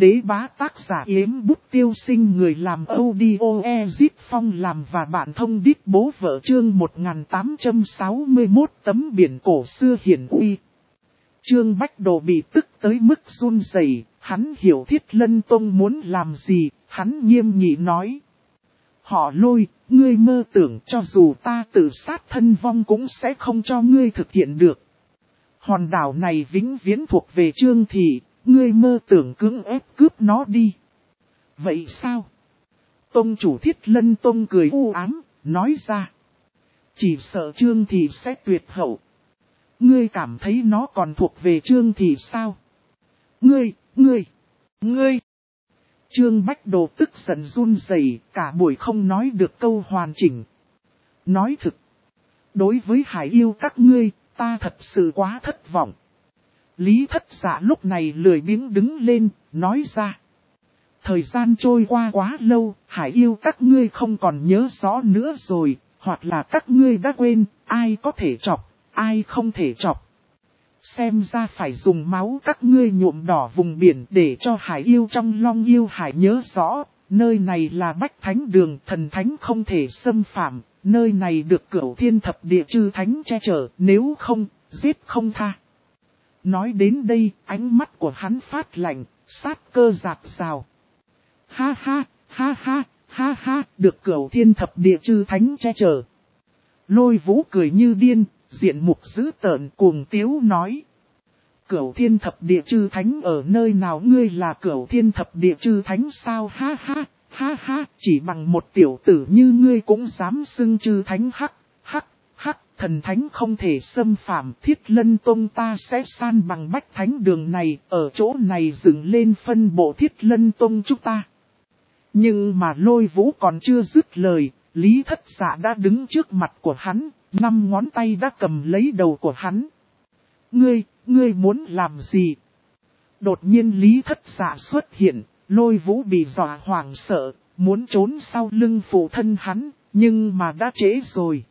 Đế bá tác giả Yếm Bút Tiêu Sinh, người làm audio Ezit Phong làm và bạn thông đít bố vợ, chương 1861 tấm biển cổ xưa hiển uy. Trương Bách Đồ bị tức tới mức run rẩy, hắn hiểu Thiết Lân Tông muốn làm gì, hắn nghiêm nghị nói. Họ Lôi, ngươi mơ tưởng cho dù ta tự sát thân vong cũng sẽ không cho ngươi thực hiện được. Hòn đảo này vĩnh viễn thuộc về Trương Thị, ngươi mơ tưởng cưỡng ép cướp nó đi. Vậy sao? Tông chủ Thiết Lân Tông cười u ám, nói ra. Chỉ sợ Trương Thị sẽ tuyệt hậu. Ngươi cảm thấy nó còn thuộc về Trương Thị sao? Ngươi! Trương Bách Đồ tức giận run rẩy, cả buổi không nói được câu hoàn chỉnh. Nói thực, đối với Hải Yêu các ngươi, ta thật sự quá thất vọng. Lý Thất Dạ lúc này lười biếng đứng lên, nói ra. Thời gian trôi qua quá lâu, Hải Yêu các ngươi không còn nhớ rõ nữa rồi, hoặc là các ngươi đã quên, ai có thể chọc, ai không thể chọc. Xem ra phải dùng máu các ngươi nhuộm đỏ vùng biển để cho Hải Yêu trong Long Yêu Hải nhớ rõ, nơi này là Bách Thánh Đường, thần thánh không thể xâm phạm, nơi này được Cửu Thiên Thập Địa chư thánh che chở, nếu không, giết không tha. Nói đến đây, ánh mắt của hắn phát lạnh, sát cơ dạt rào. Ha ha, được Cửu Thiên Thập Địa chư thánh che chở. Lôi Vũ cười như điên, diện mục dữ tợn cuồng tiếu nói. Cửu Thiên Thập Địa chư thánh ở nơi nào, ngươi là Cửu Thiên Thập Địa chư thánh sao? Ha, chỉ bằng một tiểu tử như ngươi cũng dám xưng chư thánh. Hắc, thần thánh không thể xâm phạm, Thiết Lân Tông ta sẽ san bằng Bách Thánh Đường này, ở chỗ này dựng lên phân bộ Thiết Lân Tông chúng ta. Nhưng mà Lôi Vũ còn chưa dứt lời, Lý Thất Dạ đã đứng trước mặt của hắn, 5 ngón tay đã cầm lấy đầu của hắn. Ngươi muốn làm gì? Đột nhiên Lý Thất Dạ xuất hiện, Lôi Vũ bị dọa hoảng sợ, muốn trốn sau lưng phụ thân hắn, nhưng mà đã trễ rồi.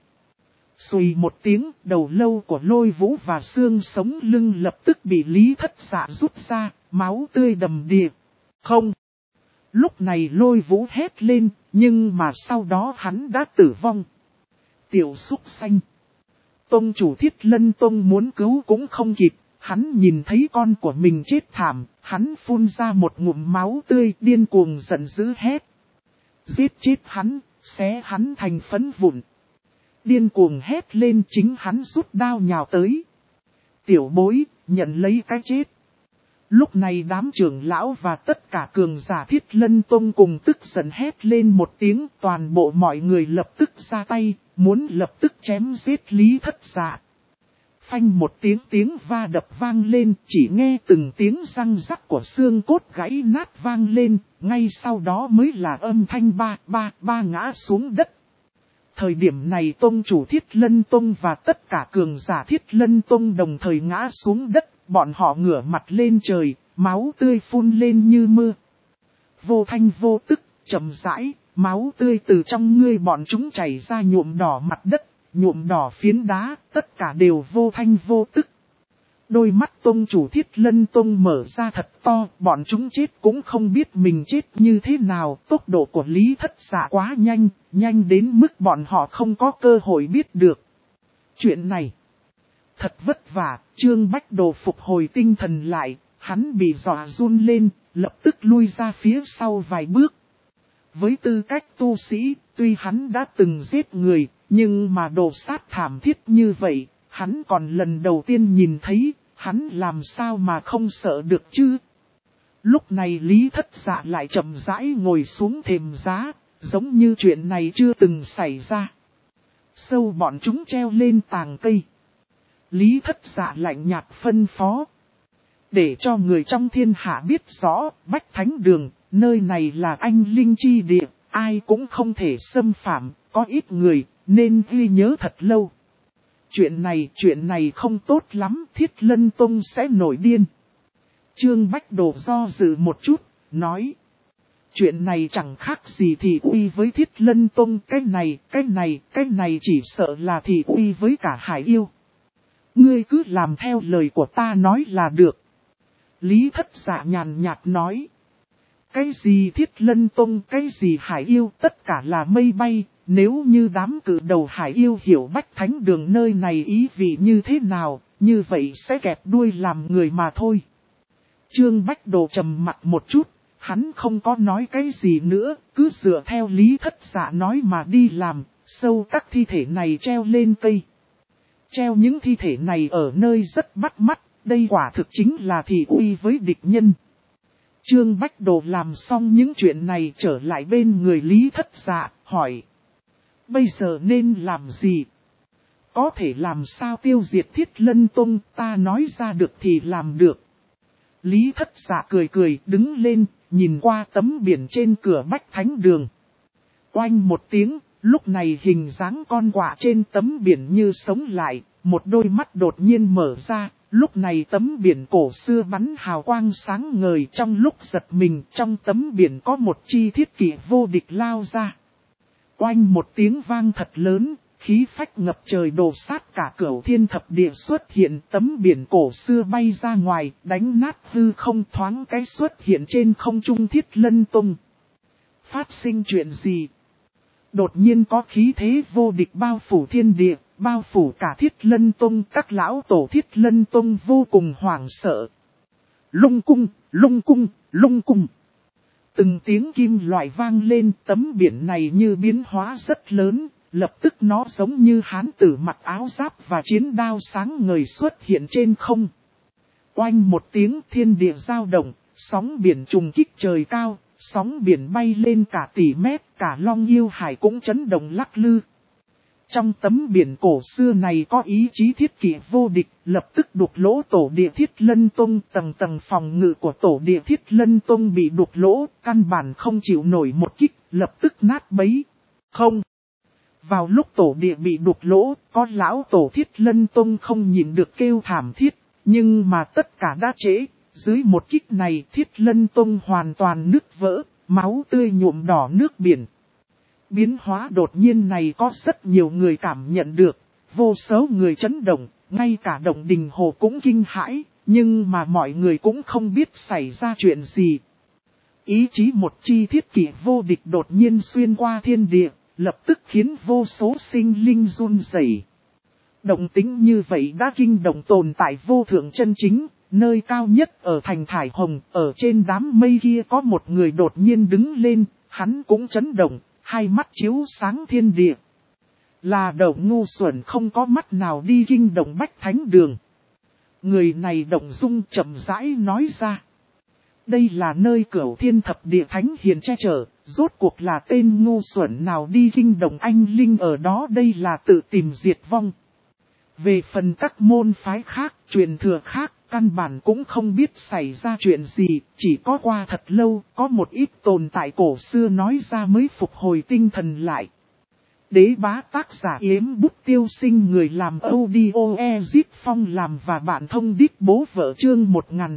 Xùi một tiếng, đầu lâu của Lôi Vũ và xương sống lưng lập tức bị Lý Thất Dạ rút ra, máu tươi đầm đìa. Không! Lúc này Lôi Vũ hét lên, nhưng mà sau đó hắn đã tử vong. Tiểu súc xanh. Tông chủ Thiết Lân Tông muốn cứu cũng không kịp, hắn nhìn thấy con của mình chết thảm, hắn phun ra một ngụm máu tươi, điên cuồng giận dữ hét. Giết chết hắn, xé hắn thành phấn vụn. Điên cuồng hét lên, chính hắn rút đao nhào tới. Tiểu bối, nhận lấy cái chết. Lúc này đám trưởng lão và tất cả cường giả Thiết Lân Tông cùng tức giận hét lên một tiếng, toàn bộ mọi người lập tức ra tay, muốn lập tức chém giết Lý Thất Dạ. Phanh một tiếng va đập vang lên, chỉ nghe từng tiếng răng rắc của xương cốt gãy nát vang lên, ngay sau đó mới là âm thanh ba ngã xuống đất. Thời điểm này Tông chủ Thiết Lân Tông và tất cả cường giả Thiết Lân Tông đồng thời ngã xuống đất, bọn họ ngửa mặt lên trời, máu tươi phun lên như mưa. Vô thanh vô tức, chậm rãi, máu tươi từ trong ngươi bọn chúng chảy ra nhuộm đỏ mặt đất, nhuộm đỏ phiến đá, tất cả đều vô thanh vô tức. Đôi mắt Tông chủ Thiết Lân Tông mở ra thật to, bọn chúng chết cũng không biết mình chết như thế nào, tốc độ của Lý Thất Dạ quá nhanh, nhanh đến mức bọn họ không có cơ hội biết được. Chuyện này thật vất vả, Trương Bách Đồ phục hồi tinh thần lại, hắn bị dọa run lên, lập tức lui ra phía sau vài bước. Với tư cách tu sĩ, tuy hắn đã từng giết người, nhưng mà đồ sát thảm thiết như vậy, hắn còn lần đầu tiên nhìn thấy, hắn làm sao mà không sợ được chứ? Lúc này Lý Thất Dạ lại chậm rãi ngồi xuống thềm giá, giống như chuyện này chưa từng xảy ra. Sâu bọn chúng treo lên tàng cây. Lý Thất Dạ lạnh nhạt phân phó. Để cho người trong thiên hạ biết rõ, Bách Thánh Đường, nơi này là anh linh chi địa, ai cũng không thể xâm phạm, có ít người, nên ghi nhớ thật lâu. Chuyện này không tốt lắm, Thiết Lân Tông sẽ nổi điên. Trương Bách Đồ do dự một chút, nói. Chuyện này chẳng khác gì thị uy với Thiết Lân Tông, cái này chỉ sợ là thị uy với cả Hải Yêu. Ngươi cứ làm theo lời của ta nói là được. Lý Thất Dạ nhàn nhạt nói. Cái gì Thiết Lân Tông, cái gì Hải Yêu, tất cả là mây bay. Nếu như đám cử đầu Hải Yêu hiểu Bách Thánh Đường nơi này ý vị như thế nào, như vậy sẽ kẹp đuôi làm người mà thôi. Trương Bách Đồ trầm mặt một chút, hắn không có nói cái gì nữa, cứ dựa theo Lý Thất Dạ nói mà đi làm, sâu các thi thể này treo lên cây. Treo những thi thể này ở nơi rất bắt mắt, đây quả thực chính là thị uy với địch nhân. Trương Bách Đồ làm xong những chuyện này trở lại bên người Lý Thất Dạ, hỏi. Bây giờ nên làm gì? Có thể làm sao tiêu diệt Thiết Lân Tông, ta nói ra được thì làm được. Lý Thất Dạ cười cười đứng lên, nhìn qua tấm biển trên cửa Bách Thánh Đường. Oanh một tiếng, lúc này hình dáng con quạ trên tấm biển như sống lại, một đôi mắt đột nhiên mở ra. Lúc này tấm biển cổ xưa bắn hào quang sáng ngời, trong lúc giật mình trong tấm biển có một chi thiết kỷ vô địch lao ra. Oanh một tiếng vang thật lớn, khí phách ngập trời đổ sát cả cửu thiên thập địa xuất hiện, tấm biển cổ xưa bay ra ngoài, đánh nát hư không, thoáng cái xuất hiện trên không trung Thiết Lân Tông. Phát sinh chuyện gì? Đột nhiên có khí thế vô địch bao phủ thiên địa, bao phủ cả Thiết Lân Tông, các lão tổ Thiết Lân Tông vô cùng hoảng sợ. Lung cung, lung cung, lung cung. Từng tiếng kim loại vang lên, tấm biển này như biến hóa rất lớn, lập tức nó giống như hán tử mặc áo giáp và chiến đao sáng ngời xuất hiện trên không. Oanh một tiếng thiên địa dao động, sóng biển trùng kích trời cao, sóng biển bay lên cả tỷ mét, cả Long Yêu Hải cũng chấn động lắc lư. Trong tấm biển cổ xưa này có ý chí thiết kỷ vô địch, lập tức đục lỗ tổ địa Thiết Lân Tông, tầng tầng phòng ngự của tổ địa Thiết Lân Tông bị đục lỗ, căn bản không chịu nổi một kích, lập tức nát bấy. Không. Vào lúc tổ địa bị đục lỗ, có lão tổ Thiết Lân Tông không nhìn được kêu thảm thiết, nhưng mà tất cả đã trễ, dưới một kích này Thiết Lân Tông hoàn toàn nứt vỡ, máu tươi nhuộm đỏ nước biển. Biến hóa đột nhiên này có rất nhiều người cảm nhận được, vô số người chấn động, ngay cả Động Đình Hồ cũng kinh hãi, nhưng mà mọi người cũng không biết xảy ra chuyện gì. Ý chí một chi thiết kỷ vô địch đột nhiên xuyên qua thiên địa, lập tức khiến vô số sinh linh run rẩy. Động tĩnh như vậy đã kinh động tồn tại vô thượng chân chính, nơi cao nhất ở thành Thải Hồng, ở trên đám mây kia có một người đột nhiên đứng lên, hắn cũng chấn động. Hai mắt chiếu sáng thiên địa. Là Động ngu xuẩn không có mắt nào đi kinh động Bách Thánh Đường. Người này Động Dung chậm rãi nói ra. Đây là nơi cửu thiên thập địa thánh hiền che chở, rốt cuộc là tên ngu xuẩn nào đi kinh động anh linh ở đó, đây là tự tìm diệt vong. Về phần các môn phái khác, truyền thừa khác, căn bản cũng không biết xảy ra chuyện gì, chỉ có qua thật lâu, có một ít tồn tại cổ xưa nói ra mới phục hồi tinh thần lại. Đế bá tác giả Yếm Bút Tiêu Sinh, người làm audio Ezit Phong làm và bạn thông đít bố vợ, chương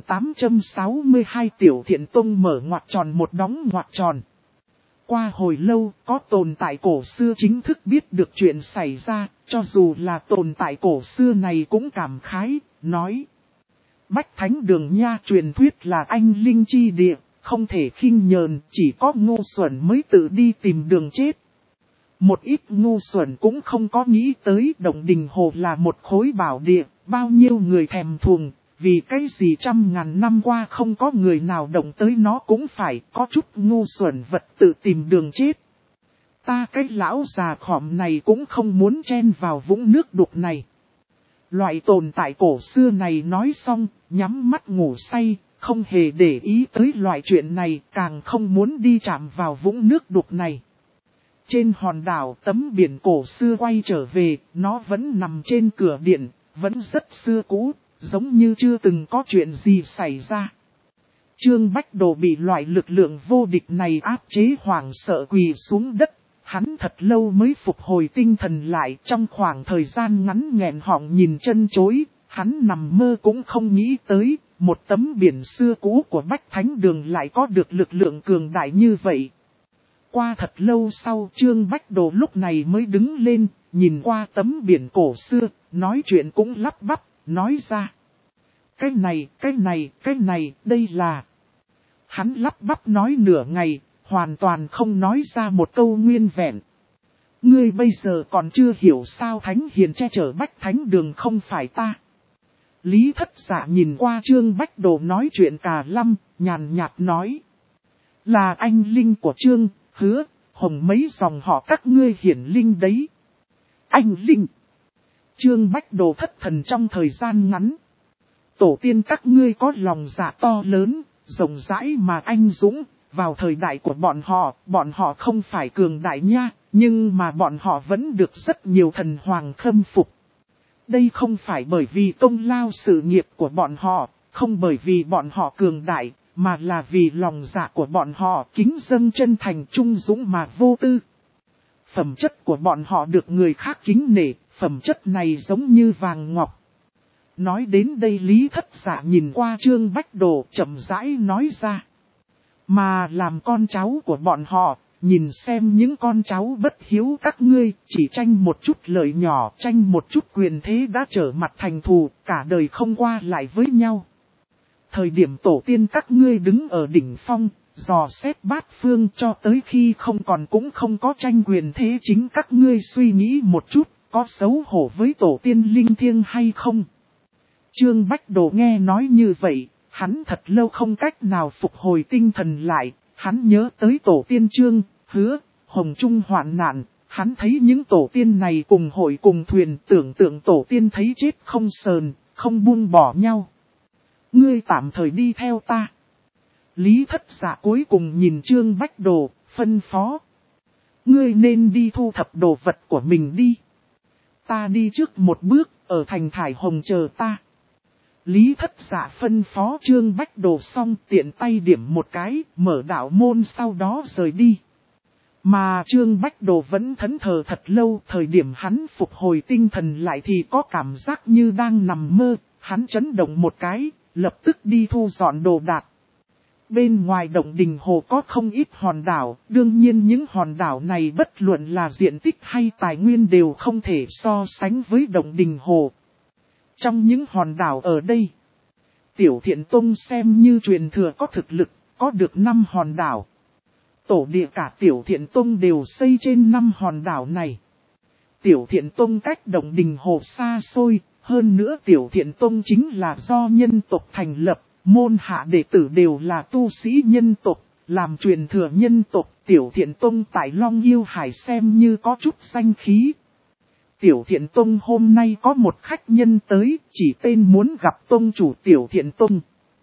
1862 Tiểu Thiện Tông mở ngoặc tròn một đóng ngoặc tròn. Qua hồi lâu, có tồn tại cổ xưa chính thức biết được chuyện xảy ra, cho dù là tồn tại cổ xưa này cũng cảm khái, nói. Bách Thánh Đường nha, truyền thuyết là anh linh chi địa, không thể khinh nhờn, chỉ có ngu xuẩn mới tự đi tìm đường chết. Một ít ngu xuẩn cũng không có nghĩ tới Động Đình Hồ là một khối bảo địa, bao nhiêu người thèm thuồng, vì cái gì trăm ngàn năm qua không có người nào động tới nó, cũng phải có chút ngu xuẩn vật tự tìm đường chết. Ta cái lão già khỏm này cũng không muốn chen vào vũng nước đục này. Loại tồn tại cổ xưa này nói xong, nhắm mắt ngủ say, không hề để ý tới loại chuyện này, càng không muốn đi chạm vào vũng nước đục này. Trên hòn đảo, tấm biển cổ xưa quay trở về, nó vẫn nằm trên cửa điện, vẫn rất xưa cũ, giống như chưa từng có chuyện gì xảy ra. Trương Bách Đồ bị loại lực lượng vô địch này áp chế, hoảng sợ quỳ xuống đất. Hắn thật lâu mới phục hồi tinh thần lại, trong khoảng thời gian ngắn nghẹn họng nhìn chân chối, hắn nằm mơ cũng không nghĩ tới, một tấm biển xưa cũ của Bách Thánh Đường lại có được lực lượng cường đại như vậy. Qua thật lâu sau, Trương Bách Đồ lúc này mới đứng lên, nhìn qua tấm biển cổ xưa, nói chuyện cũng lắp bắp, nói ra. Cái này, đây là... Hắn lắp bắp nói nửa ngày, hoàn toàn không nói ra một câu nguyên vẹn. Ngươi bây giờ còn chưa hiểu sao Thánh Hiền che chở Bách Thánh Đường không phải ta. Lý Thất Dạ nhìn qua Trương Bách Đồ nói chuyện cà lăm, nhàn nhạt nói. Là anh linh của Trương, Hứa, Hồng mấy dòng họ các ngươi hiển linh đấy. Anh linh. Trương Bách Đồ thất thần trong thời gian ngắn. Tổ tiên các ngươi có lòng dạ to lớn, rộng rãi mà anh dũng, vào thời đại của bọn họ không phải cường đại nha, nhưng mà bọn họ vẫn được rất nhiều thần hoàng khâm phục. Đây không phải bởi vì công lao sự nghiệp của bọn họ, không bởi vì bọn họ cường đại, mà là vì lòng dạ của bọn họ kính dâng chân thành trung dũng mà vô tư. Phẩm chất của bọn họ được người khác kính nể, phẩm chất này giống như vàng ngọc. Nói đến đây Lý Thất Dạ nhìn qua Trương Bách Đồ chậm rãi nói ra. Mà làm con cháu của bọn họ, nhìn xem những con cháu bất hiếu các ngươi, chỉ tranh một chút lợi nhỏ, tranh một chút quyền thế đã trở mặt thành thù, cả đời không qua lại với nhau. Thời điểm tổ tiên các ngươi đứng ở đỉnh phong, dò xét bát phương cho tới khi không còn cũng không có tranh quyền thế, chính các ngươi suy nghĩ một chút, có xấu hổ với tổ tiên linh thiêng hay không? Trương Bách Đồ nghe nói như vậy, hắn thật lâu không cách nào phục hồi tinh thần lại, hắn nhớ tới tổ tiên Trương, Hứa, Hồng Trung hoạn nạn, hắn thấy những tổ tiên này cùng hội cùng thuyền, tưởng tượng tổ tiên thấy chết không sờn, không buông bỏ nhau. Ngươi tạm thời đi theo ta. Lý Thất Dạ cuối cùng nhìn Trương Bách Đồ, phân phó. Ngươi nên đi thu thập đồ vật của mình đi. Ta đi trước một bước, ở thành Thải Hồng chờ ta. Lý Thất Dạ phân phó Trương Bách Đồ xong tiện tay điểm một cái, mở đạo môn sau đó rời đi. Mà Trương Bách Đồ vẫn thẫn thờ thật lâu, thời điểm hắn phục hồi tinh thần lại thì có cảm giác như đang nằm mơ, hắn chấn động một cái, lập tức đi thu dọn đồ đạc. Bên ngoài động đình hồ có không ít hòn đảo, đương nhiên những hòn đảo này bất luận là diện tích hay tài nguyên đều không thể so sánh với động đình hồ. Trong những hòn đảo ở đây, Tiểu Thiện Tông xem như truyền thừa có thực lực, có được 5 hòn đảo. Tổ địa cả Tiểu Thiện Tông đều xây trên 5 hòn đảo này. Tiểu Thiện Tông cách động đình hồ xa xôi, hơn nữa Tiểu Thiện Tông chính là do nhân tộc thành lập, môn hạ đệ tử đều là tu sĩ nhân tộc, làm truyền thừa nhân tộc. Tiểu Thiện Tông tại Long Yêu Hải xem như có chút danh khí. Tiểu Thiện Tông hôm nay có một khách nhân tới, chỉ tên muốn gặp tông chủ Tiểu Thiện Tông.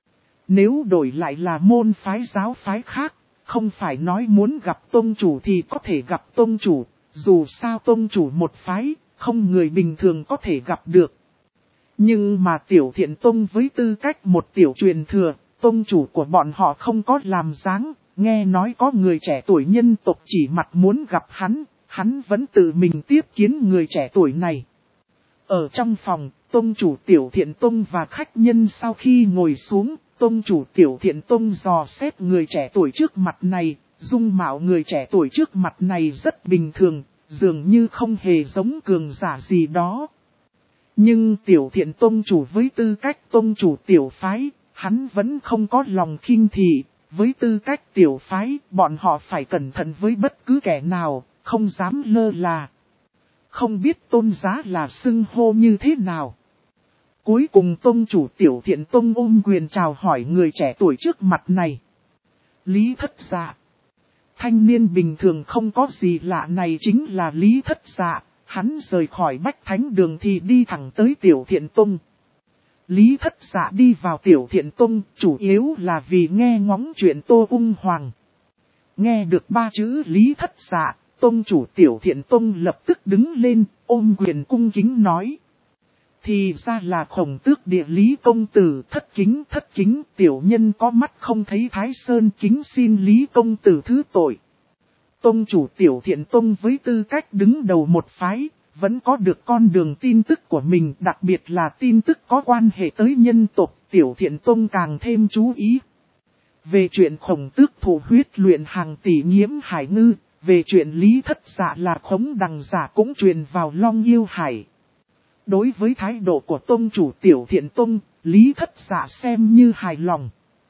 Nếu đổi lại là môn phái giáo phái khác, không phải nói muốn gặp tông chủ thì có thể gặp tông chủ, dù sao tông chủ một phái, không người bình thường có thể gặp được. Nhưng mà Tiểu Thiện Tông với tư cách một tiểu truyền thừa, tông chủ của bọn họ không có làm dáng, nghe nói có người trẻ tuổi nhân tộc chỉ mặt muốn gặp hắn vẫn tự mình tiếp kiến người trẻ tuổi này. Ở trong phòng, tông chủ Tiểu Thiện Tông và khách nhân sau khi ngồi xuống, tông chủ Tiểu Thiện Tông dò xét người trẻ tuổi trước mặt này, dung mạo người trẻ tuổi trước mặt này rất bình thường, dường như không hề giống cường giả gì đó. Nhưng Tiểu Thiện Tông chủ với tư cách tông chủ tiểu phái, hắn vẫn không có lòng khinh thị, với tư cách tiểu phái, bọn họ phải cẩn thận với bất cứ kẻ nào, không dám lơ là. Không biết tôn giá là xưng hô như thế nào. Cuối cùng tông chủ Tiểu Thiện Tông ôm quyền chào hỏi người trẻ tuổi trước mặt này. Lý Thất Dạ. Thanh niên bình thường không có gì lạ này chính là Lý Thất Dạ, hắn rời khỏi Bách Thánh Đường thì đi thẳng tới Tiểu Thiện Tông. Lý Thất Dạ đi vào Tiểu Thiện Tông chủ yếu là vì nghe ngóng chuyện Tô Ung Hoàng. Nghe được 3 chữ Lý Thất Dạ, tông chủ Tiểu Thiện Tông lập tức đứng lên, ôm quyền cung kính nói. Thì ra là Khổng Tước địa Lý công tử, thất kính, tiểu nhân có mắt không thấy Thái Sơn, kính xin Lý công tử thứ tội. Tông chủ Tiểu Thiện Tông với tư cách đứng đầu một phái, vẫn có được con đường tin tức của mình, đặc biệt là tin tức có quan hệ tới nhân tộc, Tiểu Thiện Tông càng thêm chú ý. Về chuyện Khổng Tước thủ huyết luyện hàng tỷ nghiễm hải ngư, về chuyện Lý Thất Dạ là khống đằng giả cũng truyền vào Long Yêu Hải. Đối với thái độ của tông chủ Tiểu Thiện Tông, Lý Thất Dạ xem như hài lòng.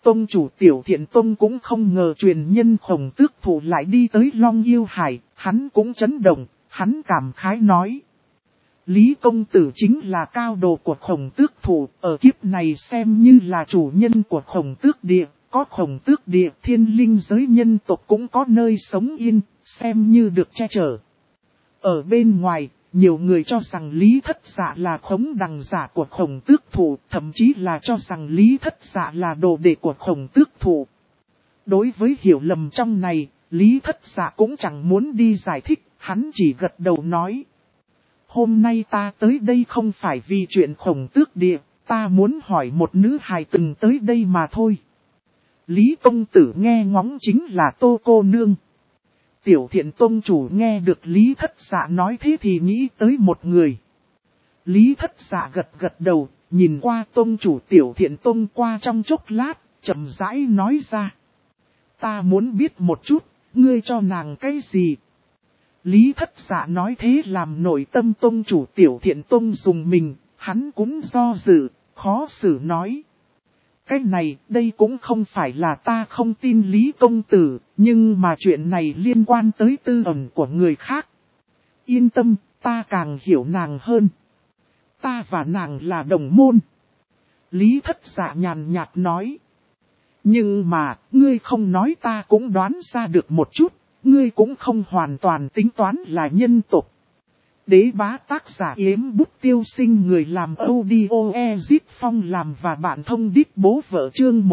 Tông chủ Tiểu Thiện Tông cũng không ngờ truyền nhân Khổng Tước Thủ lại đi tới Long Yêu Hải, hắn cũng chấn động, hắn cảm khái nói. Lý công tử chính là cao đồ của Khổng Tước Thủ, ở kiếp này xem như là chủ nhân của Khổng Tước Địa, có Khổng Tước Địa thiên linh giới nhân tộc cũng có nơi sống yên, xem như được che chở. Ở bên ngoài, nhiều người cho rằng Lý Thất Dạ là khống đằng giả của Khổng Tước Thủ, thậm chí là cho rằng Lý Thất Dạ là đồ đệ của Khổng Tước Thủ. Đối với hiểu lầm trong này, Lý Thất Dạ cũng chẳng muốn đi giải thích, hắn chỉ gật đầu nói. Hôm nay ta tới đây không phải vì chuyện Khổng Tước Địa, ta muốn hỏi một nữ hài từng tới đây mà thôi. Lý công tử nghe ngóng chính là Tô cô nương. Tiểu Thiện Tông chủ nghe được Lý Thất Dạ nói thế thì nghĩ tới một người. Lý Thất Dạ gật gật đầu, nhìn qua Tông chủ Tiểu Thiện Tông qua trong chốc lát, chậm rãi nói ra. Ta muốn biết một chút, ngươi cho nàng cái gì? Lý Thất Dạ nói thế làm nội tâm Tông chủ Tiểu Thiện Tông dùng mình, hắn cũng do dự, khó xử nói. Cái này, đây cũng không phải là ta không tin Lý công tử, nhưng mà chuyện này liên quan tới tư ẩn của người khác. Yên tâm, ta càng hiểu nàng hơn. Ta và nàng là đồng môn. Lý Thất Dạ nhàn nhạt nói. Nhưng mà, ngươi không nói ta cũng đoán ra được một chút, ngươi cũng không hoàn toàn tính toán là nhân tộc. Đế bá tác giả Yếm Bút Tiêu Sinh, người làm audio Ezit Phong làm và bạn thông đít bố vợ chương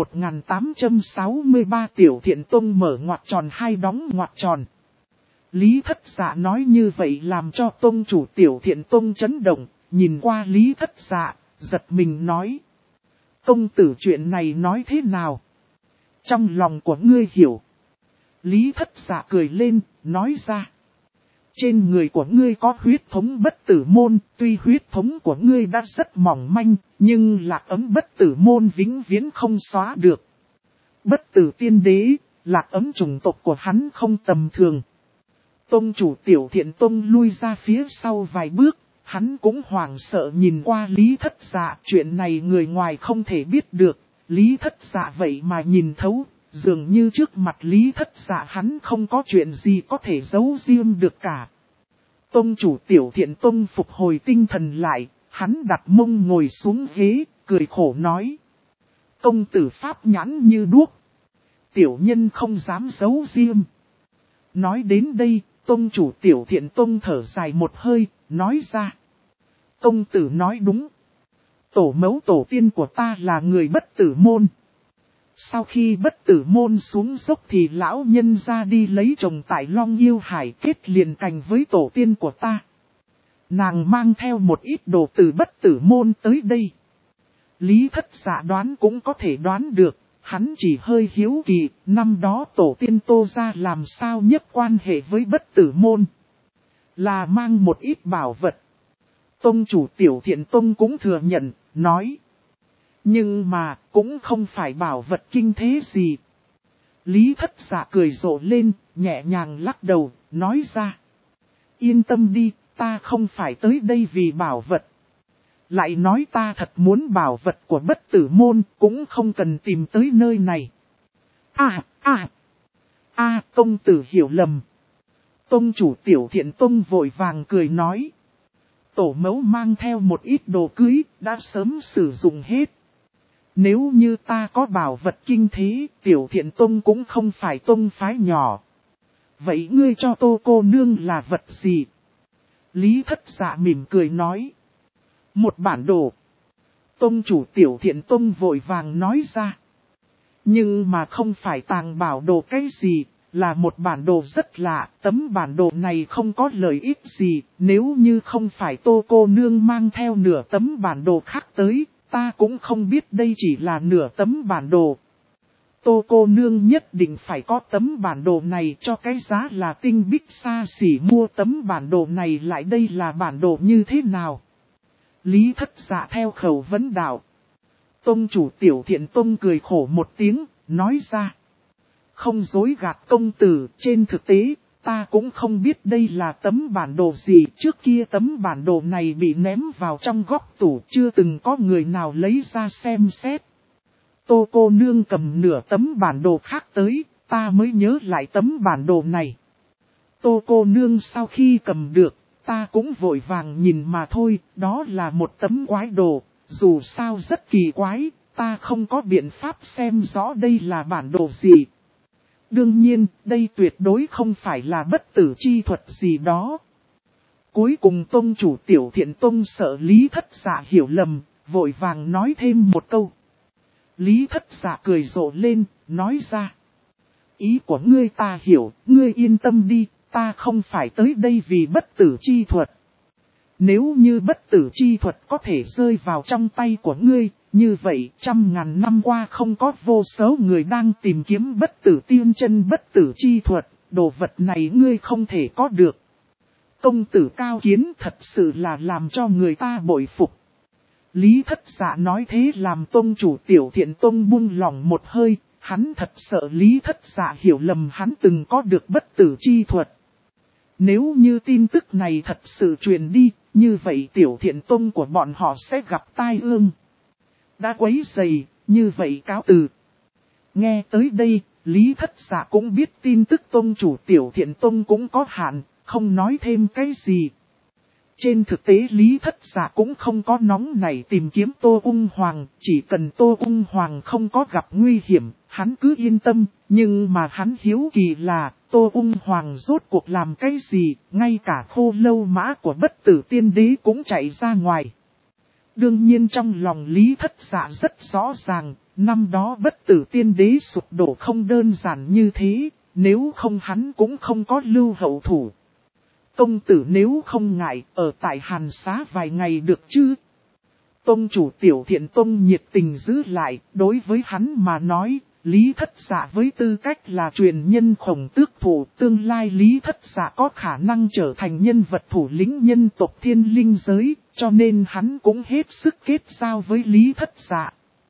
1863 Tiểu Thiện Tông mở ngoặc tròn hai đóng ngoặc tròn. Lý Thất Dạ nói như vậy làm cho Tông chủ Tiểu Thiện Tông chấn động, nhìn qua Lý Thất Dạ, giật mình nói. Công tử chuyện này nói thế nào? Trong lòng của ngươi hiểu. Lý Thất Dạ cười lên, nói ra. Trên người của ngươi có huyết thống bất tử môn, tuy huyết thống của ngươi đã rất mỏng manh, nhưng lạc ấm bất tử môn vĩnh viễn không xóa được. Bất tử tiên đế, lạc ấm chủng tộc của hắn không tầm thường. Tông chủ Tiểu Thiện Tông lui ra phía sau vài bước, hắn cũng hoảng sợ nhìn qua Lý Thất Dạ. Chuyện này người ngoài không thể biết được, Lý Thất Dạ vậy mà nhìn thấu. Dường như trước mặt Lý Thất Dạ hắn không có chuyện gì có thể giấu riêng được cả. Tông chủ Tiểu Thiện Tông phục hồi tinh thần lại, hắn đặt mông ngồi xuống ghế, cười khổ nói. Công tử pháp nhãn như đuốc. Tiểu nhân không dám giấu riêng. Nói đến đây, Tông chủ Tiểu Thiện Tông thở dài một hơi, nói ra. Công tử nói đúng. Tổ mẫu tổ tiên của ta là người bất tử môn. Sau khi bất tử môn xuống dốc thì lão nhân ra đi lấy chồng tại Long Yêu Hải kết liền cành với tổ tiên của ta. Nàng mang theo một ít đồ từ bất tử môn tới đây. Lý Thất Dạ đoán cũng có thể đoán được, hắn chỉ hơi hiếu kỳ, năm đó tổ tiên Tô ra làm sao nhất quan hệ với bất tử môn. Là mang một ít bảo vật. Tông chủ Tiểu Thiện Tông cũng thừa nhận, nói. Nhưng mà, cũng không phải bảo vật kinh thế gì. Lý Thất Dạ cười rộ lên, nhẹ nhàng lắc đầu, nói ra. Yên tâm đi, ta không phải tới đây vì bảo vật. Lại nói ta thật muốn bảo vật của bất tử môn, cũng không cần tìm tới nơi này. Công tử hiểu lầm. Tông chủ Tiểu Thiện Tông vội vàng cười nói. Tổ mẫu mang theo một ít đồ cưới, đã sớm sử dụng hết. Nếu như ta có bảo vật kinh thế, Tiểu Thiện Tông cũng không phải tông phái nhỏ. Vậy ngươi cho Tô cô nương là vật gì? Lý Thất Dạ mỉm cười nói. Một bản đồ. Tông chủ Tiểu Thiện Tông vội vàng nói ra. Nhưng mà không phải tàng bảo đồ cái gì, là một bản đồ rất lạ. Tấm bản đồ này không có lợi ích gì, nếu như không phải Tô cô nương mang theo nửa tấm bản đồ khác tới. Ta cũng không biết đây chỉ là nửa tấm bản đồ. Tô cô nương nhất định phải có tấm bản đồ này cho cái giá là tinh bích xa xỉ mua tấm bản đồ này lại đây là bản đồ như thế nào. Lý Thất Dạ theo khẩu vấn đạo. Tông chủ Tiểu Thiện Tông cười khổ một tiếng, nói ra. Không dối gạt công tử, trên thực tế, ta cũng không biết đây là tấm bản đồ gì. Trước kia tấm bản đồ này bị ném vào trong góc tủ, chưa từng có người nào lấy ra xem xét. Tô cô nương cầm nửa tấm bản đồ khác tới, ta mới nhớ lại tấm bản đồ này. Tô cô nương sau khi cầm được, ta cũng vội vàng nhìn mà thôi, đó là một tấm quái đồ, dù sao rất kỳ quái, ta không có biện pháp xem rõ đây là bản đồ gì. Đương nhiên, đây tuyệt đối không phải là bất tử chi thuật gì đó. Cuối cùng tông chủ Tiểu Thiện Tông sợ Lý Thất Dạ hiểu lầm, vội vàng nói thêm một câu. Lý Thất Dạ cười rộ lên, nói ra. Ý của ngươi ta hiểu, ngươi yên tâm đi, ta không phải tới đây vì bất tử chi thuật. Nếu như bất tử chi thuật có thể rơi vào trong tay của ngươi, như vậy 100.000 năm qua không có vô số người đang tìm kiếm bất tử tiên chân bất tử chi thuật, đồ vật này ngươi không thể có được. Công tử cao kiến thật sự là làm cho người ta bội phục. Lý Thất Dạ nói thế làm tông chủ Tiểu Thiện Tông buông lòng một hơi, hắn thật sợ Lý Thất Dạ hiểu lầm hắn từng có được bất tử chi thuật. Nếu như tin tức này thật sự truyền đi, như vậy Tiểu Thiện Tông của bọn họ sẽ gặp tai ương. Đã quấy rầy, như vậy cáo từ. Nghe tới đây, Lý Thất Dạ cũng biết tin tức tông chủ Tiểu Thiện Tông cũng có hạn, không nói thêm cái gì. Trên thực tế Lý Thất Dạ cũng không có nóng nảy tìm kiếm Tô Ung Hoàng, chỉ cần Tô Ung Hoàng không có gặp nguy hiểm, hắn cứ yên tâm, nhưng mà hắn hiếu kỳ là Tô Ung Hoàng rốt cuộc làm cái gì, ngay cả Khô Lâu Mã của bất tử tiên đế cũng chạy ra ngoài. Đương nhiên trong lòng Lý Thất Dạ rất rõ ràng, năm đó bất tử tiên đế sụp đổ không đơn giản như thế, nếu không hắn cũng không có lưu hậu thủ. Công tử nếu không ngại, ở tại Hàn Xá vài ngày được chứ? Tông chủ Tiểu Thiện Tông nhiệt tình giữ lại, đối với hắn mà nói, Lý Thất Dạ với tư cách là truyền nhân Khổng Tước thủ, tương lai Lý Thất Dạ có khả năng trở thành nhân vật thủ lĩnh nhân tộc Thiên Linh giới, cho nên hắn cũng hết sức kết giao với Lý Thất Dạ.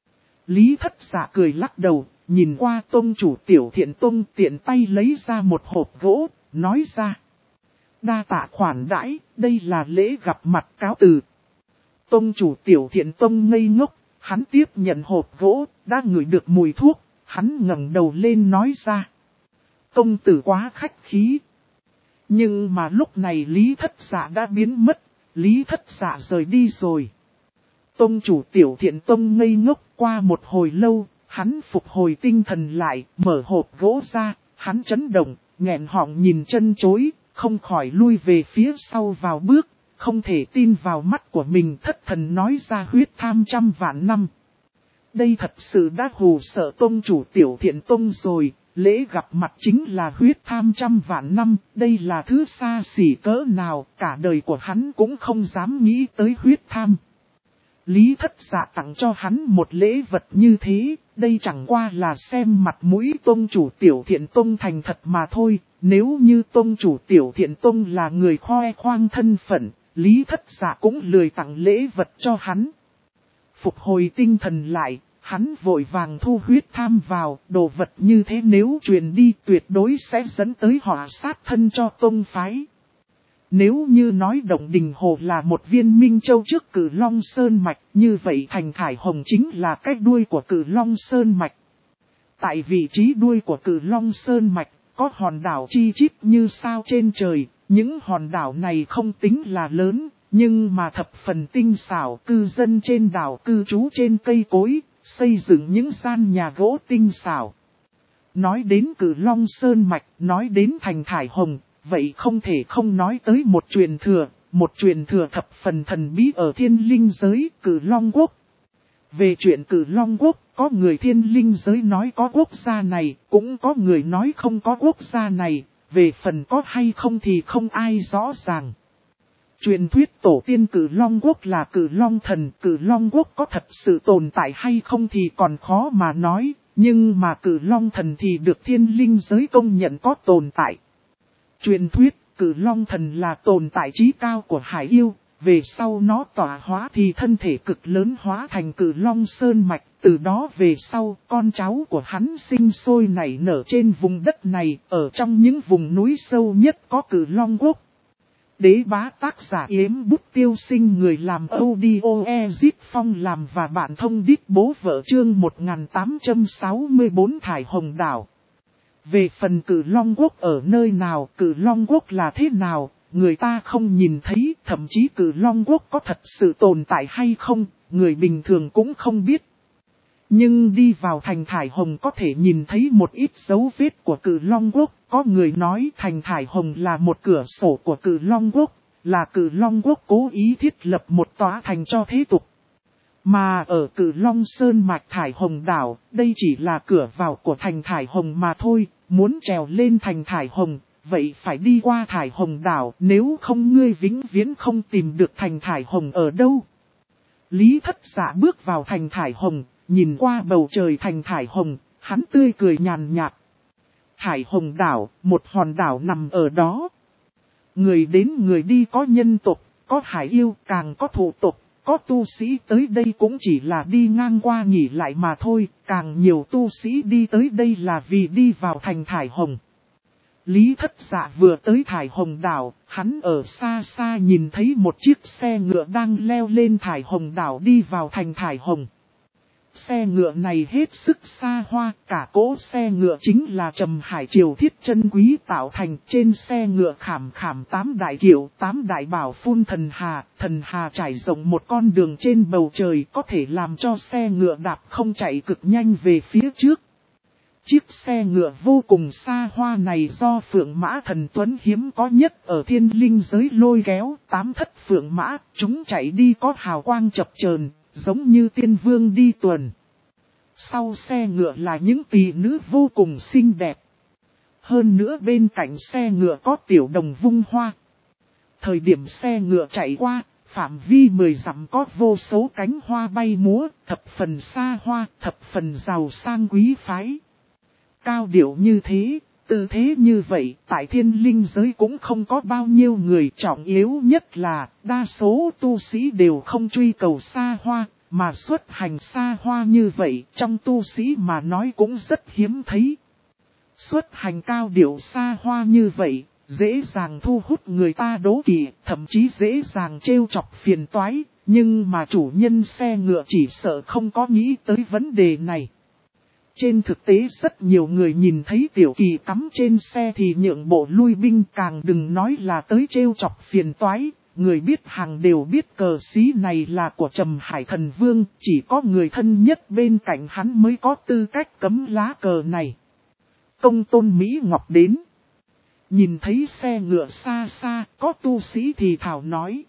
Lý Thất Dạ cười lắc đầu, nhìn qua tông chủ Tiểu Thiện Tông tiện tay lấy ra một hộp gỗ, nói ra. Đa tạ khoản đãi, đây là lễ gặp mặt cáo từ. Tông chủ Tiểu Thiện Tông ngây ngốc, hắn tiếp nhận hộp gỗ, đã ngửi được mùi thuốc, hắn ngẩng đầu lên nói ra. Công tử quá khách khí. Nhưng mà lúc này Lý Thất Dạ đã biến mất, Lý Thất Dạ rời đi rồi. Tông chủ Tiểu Thiện Tông ngây ngốc qua một hồi lâu, hắn phục hồi tinh thần lại, mở hộp gỗ ra, hắn chấn động, nghẹn họng nhìn chân chối. Không khỏi lui về phía sau vào bước, không thể tin vào mắt của mình, thất thần nói ra huyết tham 100 vạn năm. Đây thật sự đã hù sợ tông chủ Tiểu Thiện Tông rồi, lễ gặp mặt chính là huyết tham 100 vạn năm, đây là thứ xa xỉ cỡ nào, cả đời của hắn cũng không dám nghĩ tới huyết tham. Lý Thất Dạ tặng cho hắn một lễ vật như thế, đây chẳng qua là xem mặt mũi tông chủ Tiểu Thiện Tông thành thật mà thôi. Nếu như tông chủ Tiểu Thiện Tông là người khoe khoang thân phận, Lý Thất Dạ cũng lười tặng lễ vật cho hắn. Phục hồi tinh thần lại, hắn vội vàng thu huyết tham vào, đồ vật như thế nếu truyền đi tuyệt đối sẽ dẫn tới họa sát thân cho tông phái. Nếu như nói Động Đình Hồ là một viên minh châu trước Cử Long Sơn Mạch, như vậy Thành Thải Hồng chính là cái đuôi của Cử Long Sơn Mạch. Tại vị trí đuôi của Cử Long Sơn Mạch, có hòn đảo chi chít như sao trên trời, những hòn đảo này không tính là lớn, nhưng mà thập phần tinh xảo, cư dân trên đảo cư trú trên cây cối, xây dựng những gian nhà gỗ tinh xảo. Nói đến Cử Long Sơn Mạch, nói đến Thành Thải Hồng, vậy không thể không nói tới một truyền thừa thập phần thần bí ở Thiên Linh giới, Cử Long Quốc. Về chuyện Cử Long Quốc, có người Thiên Linh giới nói có quốc gia này, cũng có người nói không có quốc gia này, về phần có hay không thì không ai rõ ràng. Truyền thuyết tổ tiên Cử Long Quốc là Cử Long Thần, Cử Long Quốc có thật sự tồn tại hay không thì còn khó mà nói, nhưng mà Cử Long Thần thì được Thiên Linh giới công nhận có tồn tại. Truyền thuyết, Cử Long Thần là tồn tại trí cao của hải yêu, về sau nó tỏa hóa thì thân thể cực lớn hóa thành Cử Long Sơn Mạch, từ đó về sau con cháu của hắn sinh sôi nảy nở trên vùng đất này, ở trong những vùng núi sâu nhất có Cử Long Quốc. Đế bá tác giả Yếm Bút Tiêu Sinh, người làm audio Ezit Phong làm và bạn thông đít bố vợ, chương 1864 Thải Hồng Đảo. Về phần Cự Long Quốc ở nơi nào, Cự Long Quốc là thế nào, người ta không nhìn thấy, thậm chí Cự Long Quốc có thật sự tồn tại hay không, người bình thường cũng không biết. Nhưng đi vào thành Thải Hồng có thể nhìn thấy một ít dấu vết của Cự Long Quốc. Có người nói thành Thải Hồng là một cửa sổ của Cự Long Quốc, là Cự Long Quốc cố ý thiết lập một tòa thành cho thế tục. Mà ở Cự Long Sơn mạch Thải Hồng đảo, đây chỉ là cửa vào của thành Thải Hồng mà thôi. Muốn trèo lên thành Thải Hồng, vậy phải đi qua Thải Hồng đảo, nếu không ngươi vĩnh viễn không tìm được thành Thải Hồng ở đâu. Lý Thất Dạ bước vào thành Thải Hồng, nhìn qua bầu trời thành Thải Hồng, hắn tươi cười nhàn nhạt. Thải Hồng đảo, một hòn đảo nằm ở đó. Người đến người đi, có nhân tộc, có hải yêu, càng có thụ tộc, có tu sĩ tới đây cũng chỉ là đi ngang qua nghỉ lại mà thôi. Càng nhiều tu sĩ đi tới đây là vì đi vào thành Thải Hồng. Lý Thất Dạ vừa tới Thải Hồng đảo, hắn ở xa xa nhìn thấy một chiếc xe ngựa đang leo lên Thải Hồng đảo đi vào thành Thải Hồng. Xe ngựa này hết sức xa hoa, cả cỗ xe ngựa chính là Trầm Hải Triều thiết chân quý tạo thành. Trên xe ngựa khảm 8 đại kiệu, 8 đại bảo phun thần hà trải rộng một con đường trên bầu trời, có thể làm cho xe ngựa đạp không chạy cực nhanh về phía trước. Chiếc xe ngựa vô cùng xa hoa này do Phượng Mã Thần Tuấn hiếm có nhất ở thiên linh giới lôi kéo, 8 thất Phượng Mã, chúng chạy đi có hào quang chập chờn, giống như tiên vương đi tuần. Sau xe ngựa là những tỷ nữ vô cùng xinh đẹp. Hơn nữa bên cạnh xe ngựa có tiểu đồng vung hoa. Thời điểm xe ngựa chạy qua, phạm vi 10 dặm có vô số cánh hoa bay múa, thập phần xa hoa, thập phần giàu sang quý phái. Cao điệu như thế, tư thế như vậy, tại thiên linh giới cũng không có bao nhiêu người. Trọng yếu nhất là, đa số tu sĩ đều không truy cầu xa hoa, mà xuất hành xa hoa như vậy, trong tu sĩ mà nói cũng rất hiếm thấy. Xuất hành cao điệu xa hoa như vậy, dễ dàng thu hút người ta đố kỵ, thậm chí dễ dàng trêu chọc phiền toái, nhưng mà chủ nhân xe ngựa chỉ sợ không có nghĩ tới vấn đề này. Trên thực tế rất nhiều người nhìn thấy Tiểu Kỳ cắm trên xe thì nhượng bộ lui binh, càng đừng nói là tới trêu chọc phiền toái. Người biết hàng đều biết cờ xí này là của Trầm Hải Thần Vương, chỉ có người thân nhất bên cạnh hắn mới có tư cách cấm lá cờ này. Công Tôn Mỹ Ngọc đến. Nhìn thấy xe ngựa xa xa, có tu sĩ thì thảo nói.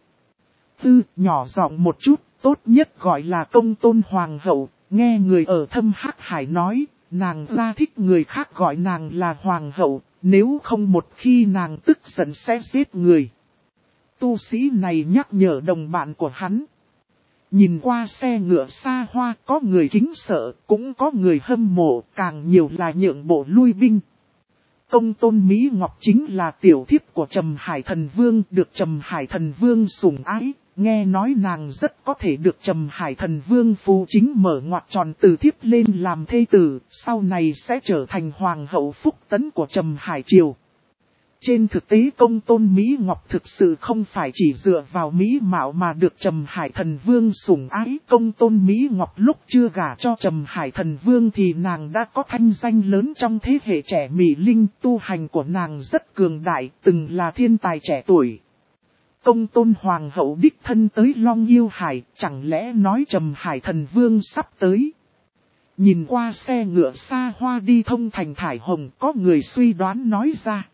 Nhỏ giọng một chút, tốt nhất gọi là Công Tôn Hoàng hậu. Nghe người ở Thâm Hắc Hải nói, nàng ra thích người khác gọi nàng là Hoàng hậu, nếu không một khi nàng tức giận sẽ giết người. Tu sĩ này nhắc nhở đồng bạn của hắn. Nhìn qua xe ngựa xa hoa, có người kính sợ, cũng có người hâm mộ, càng nhiều là nhượng bộ lui binh. Công Tôn Mỹ Ngọc chính là tiểu thiếp của Trầm Hải Thần Vương, được Trầm Hải Thần Vương sủng ái. Nghe nói nàng rất có thể được Trầm Hải Thần Vương phù chính mở ngoặt tròn từ thiếp lên làm thê tử, sau này sẽ trở thành hoàng hậu phúc tấn của Trầm Hải Triều. Trên thực tế Công Tôn Mỹ Ngọc thực sự không phải chỉ dựa vào mỹ mạo mà được Trầm Hải Thần Vương sủng ái. Công Tôn Mỹ Ngọc lúc chưa gả cho Trầm Hải Thần Vương thì nàng đã có thanh danh lớn trong thế hệ trẻ mỹ linh, tu hành của nàng rất cường đại, từng là thiên tài trẻ tuổi. Công Tôn Hoàng hậu đích thân tới Long Yêu Hải, chẳng lẽ nói Trầm Hải Thần Vương sắp tới. Nhìn qua xe ngựa xa hoa đi thông thành Thải Hồng, có người suy đoán nói ra.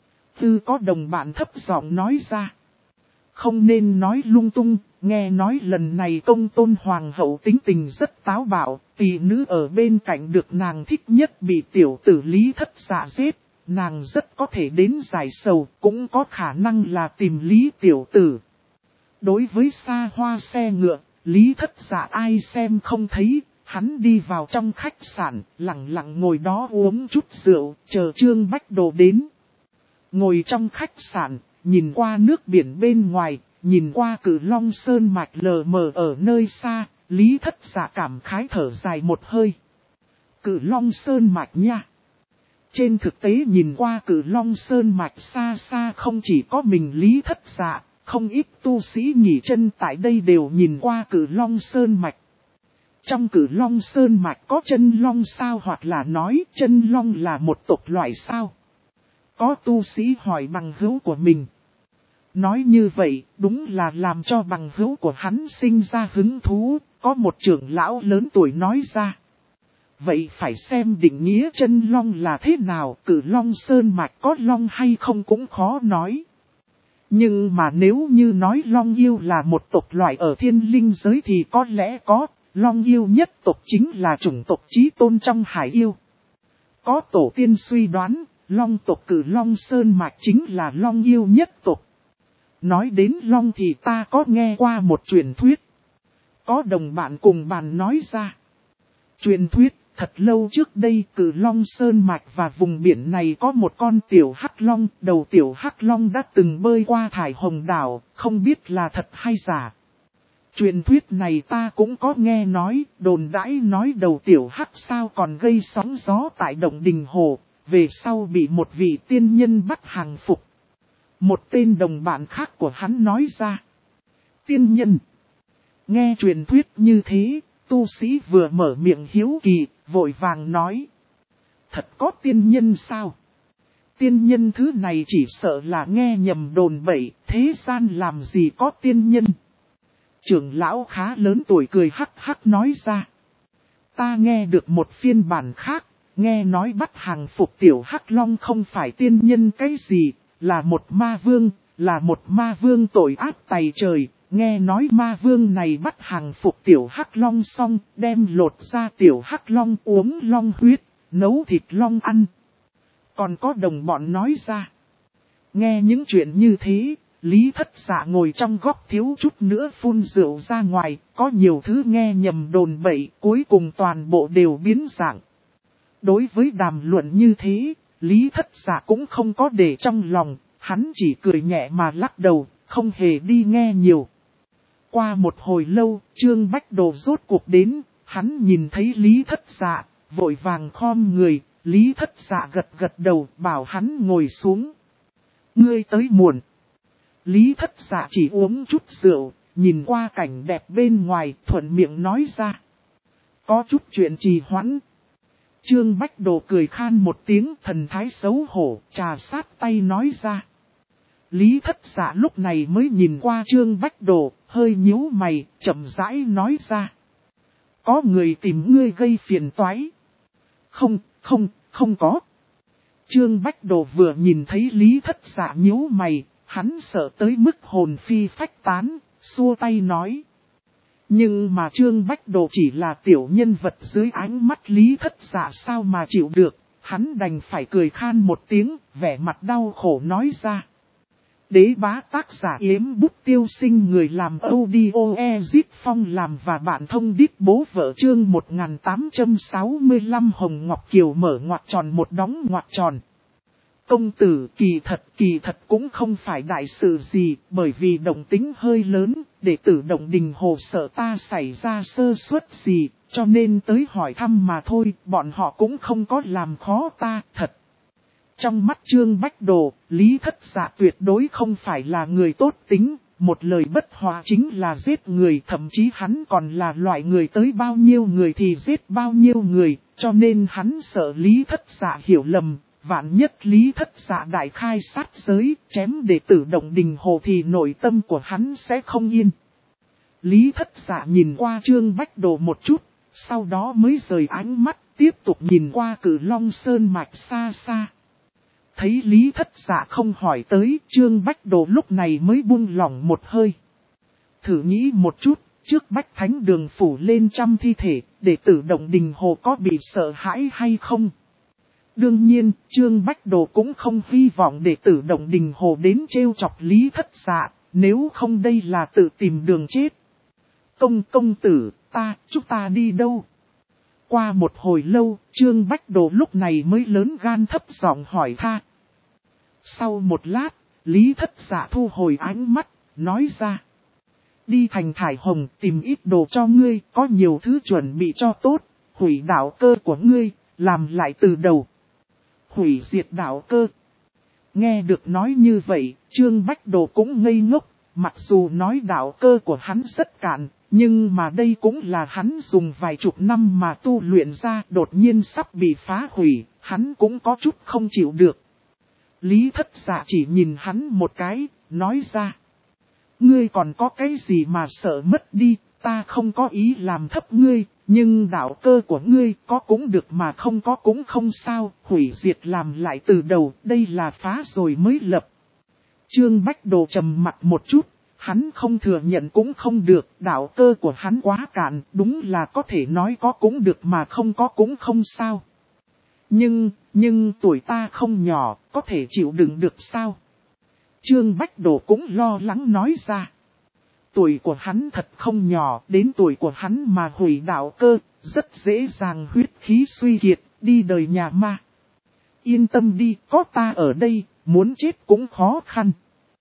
Có đồng bạn thấp giọng nói ra. Không nên nói lung tung, nghe nói lần này Công Tôn Hoàng hậu tính tình rất táo bạo, tỷ nữ ở bên cạnh được nàng thích nhất bị tiểu tử Lý Thất Dạ giết. Nàng rất có thể đến giải sầu, cũng có khả năng là tìm Lý tiểu tử. Đối với xa hoa xe ngựa, Lý Thất Dạ ai xem không thấy, hắn đi vào trong khách sạn, lặng lặng ngồi đó uống chút rượu, chờ Trương Bách Đồ đến. Ngồi trong khách sạn, nhìn qua nước biển bên ngoài, nhìn qua Cự Long Sơn mạch lờ mờ ở nơi xa, Lý Thất Dạ cảm khái thở dài một hơi. Cự Long Sơn mạch nha. Trên thực tế nhìn qua Cử Long Sơn Mạch xa xa không chỉ có mình Lý Thất Dạ, không ít tu sĩ nghỉ chân tại đây đều nhìn qua Cử Long Sơn Mạch. Trong Cử Long Sơn Mạch có chân long sao, hoặc là nói chân long là một tộc loại sao? Có tu sĩ hỏi bằng hữu của mình. Nói như vậy, đúng là làm cho bằng hữu của hắn sinh ra hứng thú, có một trưởng lão lớn tuổi nói ra. Vậy phải xem định nghĩa chân long là thế nào, Cử Long Sơn Mạch có long hay không cũng khó nói. Nhưng mà nếu như nói long yêu là một tộc loại ở thiên linh giới thì có lẽ có, long yêu nhất tộc chính là chủng tộc chí tôn trong hải yêu. Có tổ tiên suy đoán, long tộc Cử Long Sơn Mạch chính là long yêu nhất tộc. Nói đến long thì ta có nghe qua một truyền thuyết. Có đồng bạn cùng bàn nói ra. Truyền thuyết, thật lâu trước đây Cử Long Sơn Mạch và vùng biển này có một con tiểu hắc long. Đầu tiểu hắc long đã từng bơi qua thải hồng đảo, không biết là thật hay giả. Truyền thuyết này ta cũng có nghe nói, đồn đãi nói đầu tiểu hắc sao còn gây sóng gió tại động đình hồ, về sau bị một vị tiên nhân bắt hàng phục. Một tên đồng bạn khác của hắn nói ra. Tiên nhân. Nghe truyền thuyết như thế, tu sĩ vừa mở miệng hiếu kỳ, vội vàng nói. Thật có tiên nhân sao? Tiên nhân thứ này chỉ sợ là nghe nhầm đồn bậy, thế gian làm gì có tiên nhân? Trưởng lão khá lớn tuổi cười hắc hắc nói ra. Ta nghe được một phiên bản khác, nghe nói bắt hàng phục tiểu hắc long không phải tiên nhân cái gì, là một ma vương tội ác tày trời. Nghe nói ma vương này bắt hàng phục tiểu hắc long xong, đem lột ra tiểu hắc long uống long huyết, nấu thịt long ăn. Còn có đồng bọn nói ra. Nghe những chuyện như thế, Lý Thất Dạ ngồi trong góc thiếu chút nữa phun rượu ra ngoài, có nhiều thứ nghe nhầm đồn bậy, cuối cùng toàn bộ đều biến dạng. Đối với đàm luận như thế, Lý Thất Dạ cũng không có để trong lòng, hắn chỉ cười nhẹ mà lắc đầu, không hề đi nghe nhiều. Qua một hồi lâu, Trương Bách Đồ rốt cuộc đến, hắn nhìn thấy Lý Thất Dạ, vội vàng khom người, Lý Thất Dạ gật gật đầu, bảo hắn ngồi xuống. Ngươi tới muộn. Lý Thất Dạ chỉ uống chút rượu, nhìn qua cảnh đẹp bên ngoài, thuận miệng nói ra. Có chút chuyện trì hoãn. Trương Bách Đồ cười khan một tiếng, thần thái xấu hổ, trà sát tay nói ra. Lý Thất Dạ lúc này mới nhìn qua Trương Bách Đồ, hơi nhíu mày, chậm rãi nói ra. Có người tìm ngươi gây phiền toái. Không có. Trương Bách Đồ vừa nhìn thấy Lý Thất Dạ nhíu mày, hắn sợ tới mức hồn phi phách tán, xua tay nói. Nhưng mà Trương Bách Đồ chỉ là tiểu nhân vật dưới ánh mắt Lý Thất Dạ sao mà chịu được, hắn đành phải cười khan một tiếng, vẻ mặt đau khổ nói ra. Đế bá tác giả Yếm Bút Tiêu Sinh, người làm audio Ezit Phong làm và bạn thông điệp bố vợ chương 1865 Hồng Ngọc Kiều mở ngoặc tròn một đóng ngoặc tròn. Công tử kỳ thật cũng không phải đại sự gì, bởi vì động tính hơi lớn, đệ tử Động Đình Hồ sợ ta xảy ra sơ suất gì, cho nên tới hỏi thăm mà thôi, bọn họ cũng không có làm khó ta, thật. Trong mắt Trương Bách Đồ, Lý Thất Dạ tuyệt đối không phải là người tốt tính, một lời bất hòa chính là giết người, thậm chí hắn còn là loại người tới bao nhiêu người thì giết bao nhiêu người, cho nên hắn sợ Lý Thất Dạ hiểu lầm, vạn nhất Lý Thất Dạ đại khai sát giới, chém đệ tử Động Đình Hồ thì nội tâm của hắn sẽ không yên. Lý Thất Dạ nhìn qua Trương Bách Đồ một chút, sau đó mới rời ánh mắt, tiếp tục nhìn qua Cử Long Sơn Mạch xa xa. Thấy Lý Thất Dạ không hỏi tới, Trương Bách Đồ lúc này mới buông lỏng một hơi. Thử nghĩ một chút, trước Bách Thánh Đường phủ lên trăm thi thể, đệ tử Động Đình Hồ có bị sợ hãi hay không? Đương nhiên, Trương Bách Đồ cũng không hy vọng đệ tử Động Đình Hồ đến trêu chọc Lý Thất Dạ, nếu không đây là tự tìm đường chết. Công tử, chúng ta đi đâu? Qua một hồi lâu, Trương Bách Đồ lúc này mới lớn gan thấp giọng hỏi tha. Sau một lát, Lý Thất Dạ thu hồi ánh mắt, nói ra. Đi thành Thải Hồng tìm ít đồ cho ngươi, có nhiều thứ chuẩn bị cho tốt, hủy đạo cơ của ngươi, làm lại từ đầu. hủy diệt đạo cơ. Nghe được nói như vậy, Trương Bách Đồ cũng ngây ngốc, mặc dù nói đạo cơ của hắn rất cạn, nhưng mà đây cũng là hắn dùng vài chục năm mà tu luyện ra, đột nhiên sắp bị phá hủy, hắn cũng có chút không chịu được. Lý Thất Dạ chỉ nhìn hắn một cái, nói ra. Ngươi còn có cái gì mà sợ mất đi, ta không có ý làm thấp ngươi, nhưng đạo cơ của ngươi có cũng được mà không có cũng không sao, hủy diệt làm lại từ đầu, đây là phá rồi mới lập. Trương Bách Đồ trầm mặt một chút, hắn không thừa nhận cũng không được, đạo cơ của hắn quá cạn, đúng là có thể nói có cũng được mà không có cũng không sao. Nhưng tuổi ta không nhỏ, có thể chịu đựng được sao? Trương Bách Đồ cũng lo lắng nói ra. Tuổi của hắn thật không nhỏ, đến tuổi của hắn mà hủy đạo cơ, rất dễ dàng huyết khí suy kiệt, đi đời nhà ma. Yên tâm đi, có ta ở đây, muốn chết cũng khó khăn.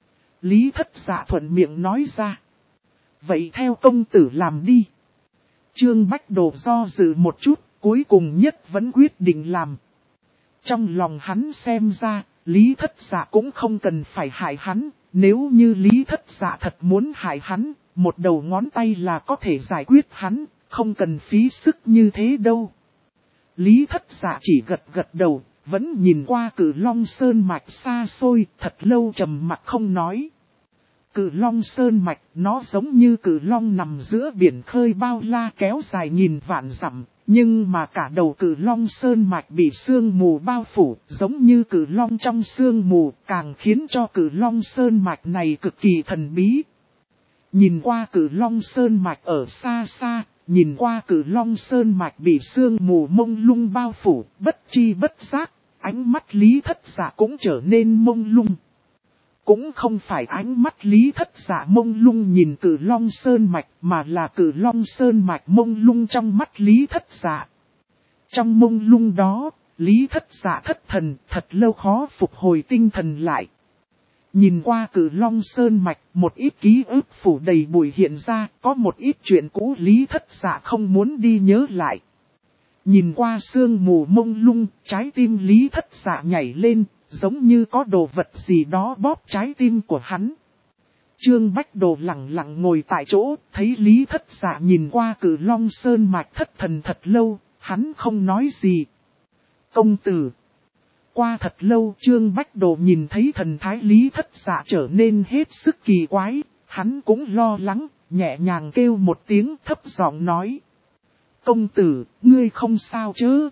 Lý Thất Dạ thuận miệng nói ra. Vậy theo công tử làm đi. Trương Bách Đồ do dự một chút, cuối cùng nhất vẫn quyết định làm. Trong lòng hắn xem ra, Lý Thất Dạ cũng không cần phải hại hắn, nếu như Lý Thất Dạ thật muốn hại hắn, một đầu ngón tay là có thể giải quyết hắn, không cần phí sức như thế đâu. Lý Thất Dạ chỉ gật gật đầu, vẫn nhìn qua Cử Long Sơn Mạch xa xôi, thật lâu trầm mặc không nói. Cử Long Sơn Mạch, nó giống như Cử Long nằm giữa biển khơi bao la kéo dài nghìn vạn dặm, nhưng mà cả đầu Cử Long Sơn Mạch bị sương mù bao phủ, giống như Cử Long trong sương mù, càng khiến cho Cử Long Sơn Mạch này cực kỳ thần bí. Nhìn qua Cử Long Sơn Mạch ở xa xa, nhìn qua Cử Long Sơn Mạch bị sương mù mông lung bao phủ, bất chi bất giác, ánh mắt Lý Thất Dạ cũng trở nên mông lung. Cũng không phải ánh mắt Lý Thất Dạ mông lung nhìn Cử Long Sơn Mạch, mà là Cử Long Sơn Mạch mông lung trong mắt Lý Thất Dạ. Trong mông lung đó, Lý Thất Dạ thất thần, thật lâu khó phục hồi tinh thần lại. Nhìn qua Cử Long Sơn Mạch, một ít ký ức phủ đầy bụi hiện ra, có một ít chuyện cũ Lý Thất Dạ không muốn đi nhớ lại. Nhìn qua sương mù mông lung, trái tim Lý Thất Dạ nhảy lên, giống như có đồ vật gì đó bóp trái tim của hắn. Trương Bách Đồ lặng lặng ngồi tại chỗ, thấy Lý Thất Dạ nhìn qua Cử Long Sơn Mạch thất thần thật lâu, hắn không nói gì. Công tử. Qua thật lâu Trương Bách Đồ nhìn thấy thần thái Lý Thất Dạ trở nên hết sức kỳ quái, hắn cũng lo lắng, nhẹ nhàng kêu một tiếng thấp giọng nói. Công tử, ngươi không sao chứ?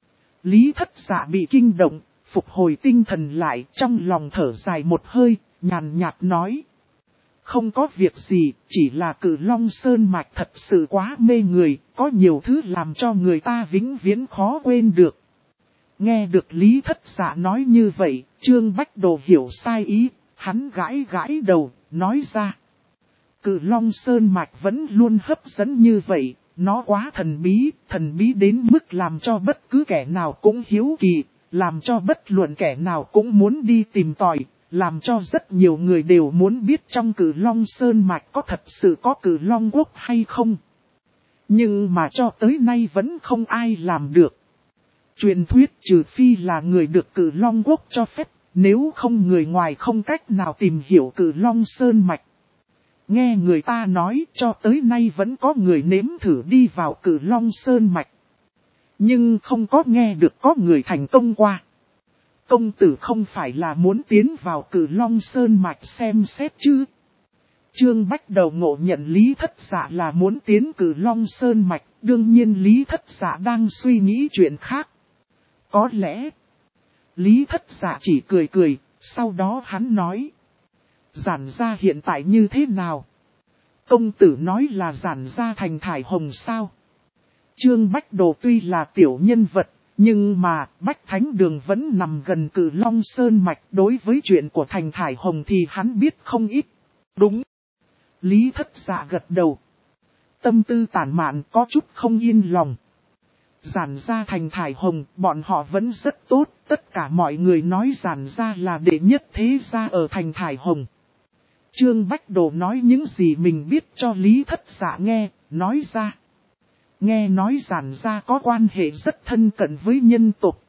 Lý Thất Dạ bị kinh động, phục hồi tinh thần lại, trong lòng thở dài một hơi, nhàn nhạt nói. Không có việc gì, chỉ là Cử Long Sơn Mạch thật sự quá mê người, có nhiều thứ làm cho người ta vĩnh viễn khó quên được. Nghe được Lý Thất Dạ nói như vậy, Trương Bách Đồ hiểu sai ý, hắn gãi gãi đầu, nói ra. Cử Long Sơn Mạch vẫn luôn hấp dẫn như vậy, nó quá thần bí đến mức làm cho bất cứ kẻ nào cũng hiếu kỳ, làm cho bất luận kẻ nào cũng muốn đi tìm tòi, làm cho rất nhiều người đều muốn biết trong Cử Long Sơn Mạch có thật sự có Cử Long Quốc hay không. Nhưng mà cho tới nay vẫn không ai làm được. Truyền thuyết trừ phi là người được Cử Long Quốc cho phép, nếu không người ngoài không cách nào tìm hiểu Cử Long Sơn Mạch. Nghe người ta nói cho tới nay vẫn có người nếm thử đi vào Cử Long Sơn Mạch. Nhưng không có nghe được có người thành công qua. Công tử không phải là muốn tiến vào Cử Long Sơn Mạch xem xét chứ? Trương Bách Đầu ngộ nhận Lý Thất Dạ là muốn tiến Cử Long Sơn Mạch, đương nhiên Lý Thất Dạ đang suy nghĩ chuyện khác. Có lẽ, Lý Thất Dạ chỉ cười cười, sau đó hắn nói. Giản gia hiện tại như thế nào? Công tử nói là giản gia thành thải hồng sao? Trương Bách Đồ tuy là tiểu nhân vật, nhưng mà Bách Thánh Đường vẫn nằm gần Cử Long Sơn Mạch, đối với chuyện của thành thải hồng thì hắn biết không ít. Đúng. Lý Thất Dạ gật đầu. Tâm tư tản mạn có chút không yên lòng. Giản gia thành thải hồng, bọn họ vẫn rất tốt, tất cả mọi người nói giản gia là đệ nhất thế gia ở thành thải hồng. Trương Bách Đồ nói những gì mình biết cho Lý Thất Dạ nghe, nói ra. Nghe nói giản gia có quan hệ rất thân cận với nhân tộc,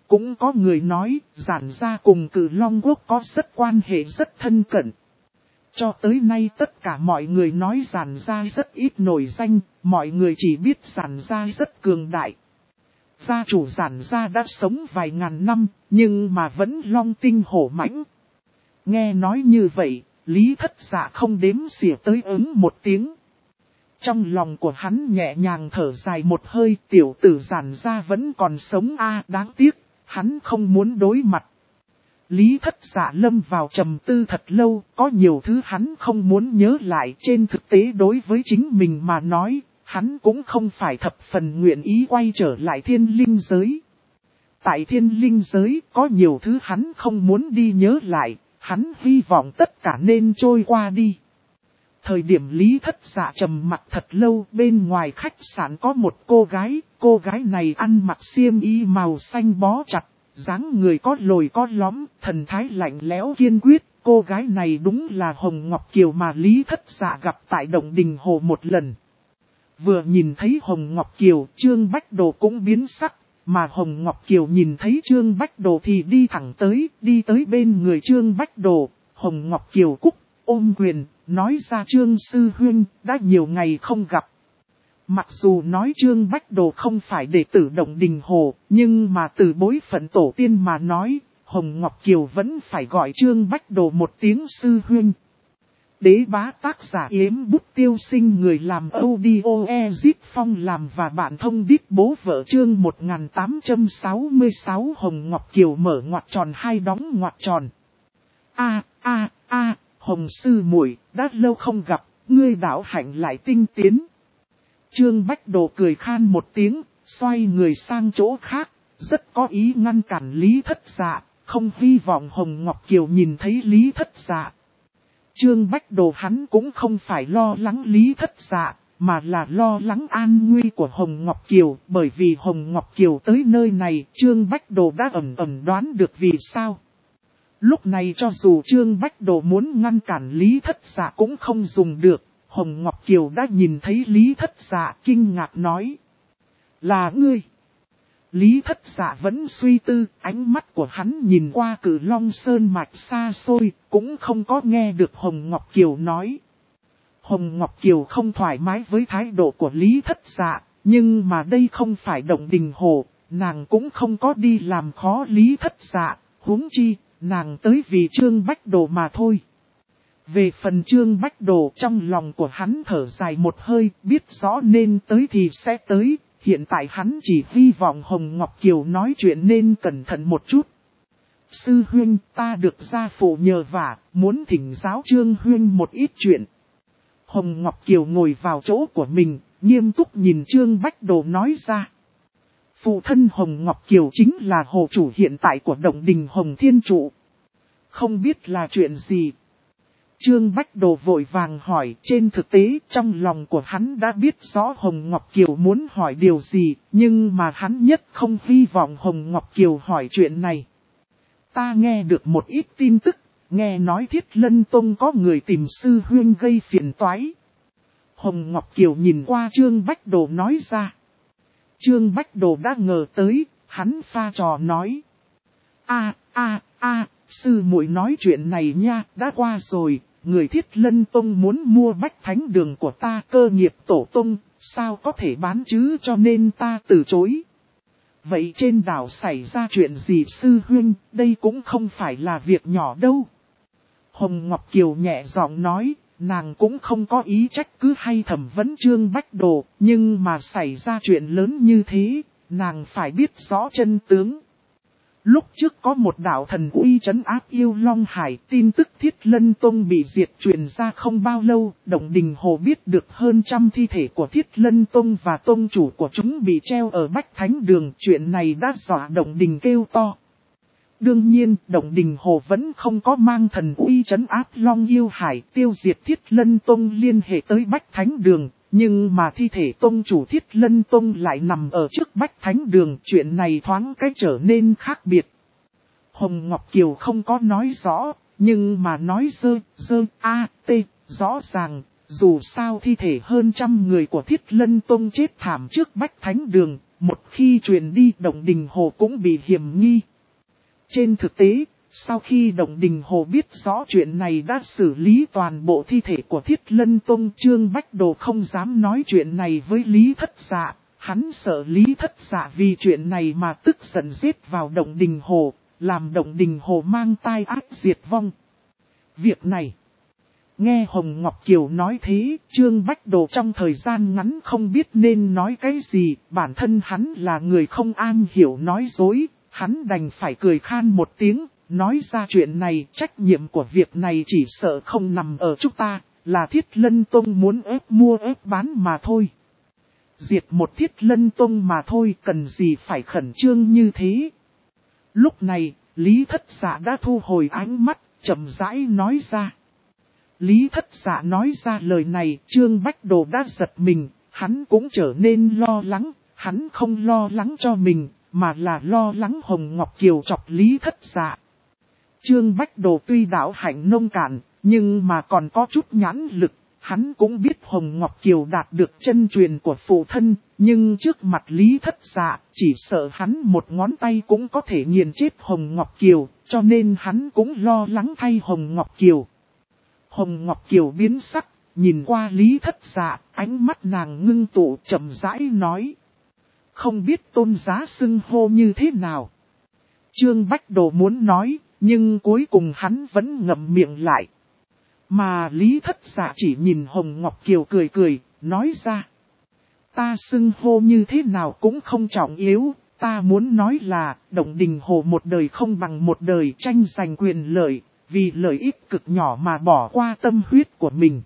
Cũng có người nói, Giản gia cùng Cử Long Quốc có rất quan hệ rất thân cận. Cho tới nay tất cả mọi người nói Giản gia rất ít nổi danh, mọi người chỉ biết Giản gia rất cường đại. Gia chủ Giản gia đã sống vài ngàn năm, nhưng mà vẫn long tinh hổ mãnh. Nghe nói như vậy, Lý Thất Dạ không đếm xỉa tới ứng một tiếng. Trong lòng của hắn nhẹ nhàng thở dài một hơi, tiểu tử Giản gia vẫn còn sống đáng tiếc, hắn không muốn đối mặt. Lý Thất Dạ lâm vào trầm tư thật lâu, có nhiều thứ hắn không muốn nhớ lại. Trên thực tế đối với chính mình mà nói, hắn cũng không phải thập phần nguyện ý quay trở lại thiên linh giới. Tại thiên linh giới có nhiều thứ hắn không muốn đi nhớ lại, hắn hy vọng tất cả nên trôi qua đi. Thời điểm Lý Thất Dạ trầm mặc thật lâu, bên ngoài khách sạn có một cô gái này ăn mặc xiêm y màu xanh bó chặt, dáng người có lồi có lõm, thần thái lạnh lẽo kiên quyết. Cô gái này đúng là Hồng Ngọc Kiều mà Lý Thất Dạ gặp tại Động Đình Hồ một lần. Vừa nhìn thấy Hồng Ngọc Kiều, Trương Bách Đồ cũng biến sắc, mà Hồng Ngọc Kiều nhìn thấy Trương Bách Đồ thì đi thẳng đi tới bên người Trương Bách Đồ. Hồng Ngọc Kiều cúc, ôm quyền, nói ra Trương Sư Huynh, đã nhiều ngày không gặp. Mặc dù nói Trương Bách Đồ không phải đệ tử Động Đình Hồ, nhưng mà từ bối phận tổ tiên mà nói, Hồng Ngọc Kiều vẫn phải gọi Trương Bách Đồ một tiếng Sư Huynh. Đế bá tác giả Yếm Bút Tiêu Sinh, người làm audio Ezip Phong làm và bạn thông đít bố vợ chương 1866 Hồng Ngọc Kiều mở ngoặc tròn hai đóng ngoặc tròn. Hồng sư muội, đã lâu không gặp, ngươi đạo hạnh lại tinh tiến. Trương Bách Đồ cười khan một tiếng, xoay người sang chỗ khác, rất có ý ngăn cản Lý Thất Dạ, không hy vọng Hồng Ngọc Kiều nhìn thấy Lý Thất Dạ. Trương Bách Đồ hắn cũng không phải lo lắng Lý Thất Dạ, mà là lo lắng an nguy của Hồng Ngọc Kiều, bởi vì Hồng Ngọc Kiều tới nơi này, Trương Bách Đồ đã ẩn đoán được vì sao. Lúc này cho dù Trương Bách Đồ muốn ngăn cản Lý Thất Dạ cũng không dùng được, Hồng Ngọc Kiều đã nhìn thấy Lý Thất Dạ kinh ngạc nói. Là ngươi. Lý Thất Dạ vẫn suy tư, ánh mắt của hắn nhìn qua Cử Long Sơn mạch xa xôi, cũng không có nghe được Hồng Ngọc Kiều nói. Hồng Ngọc Kiều không thoải mái với thái độ của Lý Thất Dạ, nhưng mà đây không phải Động Đình Hồ, nàng cũng không có đi làm khó Lý Thất Dạ, huống chi, nàng tới vì Trương Bách Đồ mà thôi. Về phần Trương Bách Đồ, trong lòng của hắn thở dài một hơi, biết rõ nên tới thì sẽ tới. Hiện tại hắn chỉ hy vọng Hồng Ngọc Kiều nói chuyện nên cẩn thận một chút. Sư huynh, ta được gia phụ nhờ vả, muốn thỉnh giáo Trương huynh một ít chuyện. Hồng Ngọc Kiều ngồi vào chỗ của mình, nghiêm túc nhìn Trương Bách Đồ nói ra. Phụ thân Hồng Ngọc Kiều chính là hồ chủ hiện tại của Động Đình Hồng Thiên Trụ. Không biết là chuyện gì. Trương Bách Đồ vội vàng hỏi, trên thực tế trong lòng của hắn đã biết rõ Hồng Ngọc Kiều muốn hỏi điều gì, nhưng mà hắn nhất không hy vọng Hồng Ngọc Kiều hỏi chuyện này. Ta nghe được một ít tin tức, nghe nói Thiết Lân Tông có người tìm sư huynh gây phiền toái. Hồng Ngọc Kiều nhìn qua Trương Bách Đồ nói ra. Trương Bách Đồ đã ngờ tới, hắn pha trò nói. Sư muội nói chuyện này nha, đã qua rồi, người Thiết Lân Tông muốn mua Bách Thánh Đường của ta, cơ nghiệp tổ tông, sao có thể bán chứ, cho nên ta từ chối. Vậy trên đảo xảy ra chuyện gì sư huynh, đây cũng không phải là việc nhỏ đâu. Hồng Ngọc Kiều nhẹ giọng nói, nàng cũng không có ý trách cứ hay thẩm vấn Trương Bách Đồ, nhưng mà xảy ra chuyện lớn như thế, nàng phải biết rõ chân tướng. Lúc trước có một đạo thần uy trấn áp yêu Long Hải, tin tức Thiết Lân Tông bị diệt truyền ra không bao lâu, Động Đình Hồ biết được hơn 100 thi thể của Thiết Lân Tông và tông chủ của chúng bị treo ở Bách Thánh Đường, chuyện này đã dọa Động Đình kêu to. Đương nhiên, Động Đình Hồ vẫn không có mang thần uy trấn áp Long Yêu Hải tiêu diệt Thiết Lân Tông liên hệ tới Bách Thánh Đường. Nhưng mà thi thể tông chủ Thiết Lân Tông lại nằm ở trước Bách Thánh Đường, chuyện này thoáng cái trở nên khác biệt. Hồng Ngọc Kiều không có nói rõ, nhưng mà nói rõ ràng, dù sao thi thể hơn 100 người của Thiết Lân Tông chết thảm trước Bách Thánh Đường, một khi truyền đi Động Đình Hồ cũng bị hiểm nghi. Trên thực tế, sau khi Động Đình Hồ biết rõ chuyện này đã xử lý toàn bộ thi thể của Thiết Lân Tông, Trương Bách Đồ không dám nói chuyện này với Lý Thất Dạ. Hắn sợ Lý Thất Dạ vì chuyện này mà tức giận giết vào Động Đình Hồ, làm Động Đình Hồ mang tai ác diệt vong. Việc này, nghe Hồng Ngọc Kiều nói thế, Trương Bách Đồ trong thời gian ngắn không biết nên nói cái gì, bản thân hắn là người không am hiểu nói dối, hắn đành phải cười khan một tiếng, nói ra chuyện này, trách nhiệm của việc này chỉ sợ không nằm ở chúng ta, là Thiết Lân Tông muốn ép mua ép bán mà thôi. Diệt một Thiết Lân Tông mà thôi, cần gì phải khẩn trương như thế. Lúc này, Lý Thất Dạ đã thu hồi ánh mắt, chậm rãi nói ra. Lý Thất Dạ nói ra lời này, Trương Bách Đồ đã giật mình, hắn cũng trở nên lo lắng, hắn không lo lắng cho mình, mà là lo lắng Hồng Ngọc Kiều chọc Lý Thất Dạ. Trương Bách Đồ tuy đạo hạnh nông cạn, nhưng mà còn có chút nhãn lực, hắn cũng biết Hồng Ngọc Kiều đạt được chân truyền của phụ thân, nhưng trước mặt Lý Thất Dạ, chỉ sợ hắn một ngón tay cũng có thể nghiền chết Hồng Ngọc Kiều, cho nên hắn cũng lo lắng thay Hồng Ngọc Kiều. Hồng Ngọc Kiều biến sắc, nhìn qua Lý Thất Dạ, ánh mắt nàng ngưng tụ chậm rãi nói. Không biết tôn giá xưng hô như thế nào. Trương Bách Đồ muốn nói, nhưng cuối cùng hắn vẫn ngậm miệng lại. Mà Lý Thất Dạ chỉ nhìn Hồng Ngọc Kiều cười cười, nói ra. Ta xưng hô như thế nào cũng không trọng yếu, ta muốn nói là Động Đình Hồ một đời không bằng một đời tranh giành quyền lợi, vì lợi ích cực nhỏ mà bỏ qua tâm huyết của mình.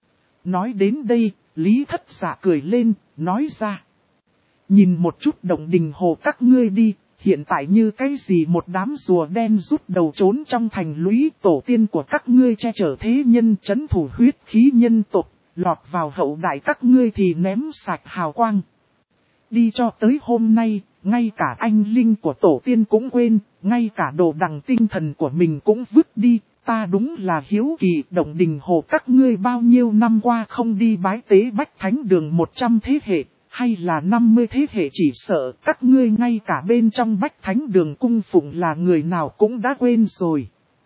Nói đến đây, Lý Thất Dạ cười lên, nói ra. Nhìn một chút Động Đình Hồ các ngươi đi, hiện tại như cái gì một đám rùa đen rút đầu trốn trong thành lũy, tổ tiên của các ngươi che chở thế nhân trấn thủ huyết khí nhân tộc, lọt vào hậu đại các ngươi thì ném sạch hào quang. Đi cho tới hôm nay, ngay cả anh linh của tổ tiên cũng quên, ngay cả đồ đằng tinh thần của mình cũng vứt đi, ta đúng là hiếu kỳ. Động Đình Hồ các ngươi bao nhiêu năm qua không đi bái tế Bách Thánh Đường 100 thế hệ, hay là 50 thế hệ, chỉ sợ các ngươi ngay cả bên trong Bách Thánh Đường cung phụng là người nào cũng đã quên rồi.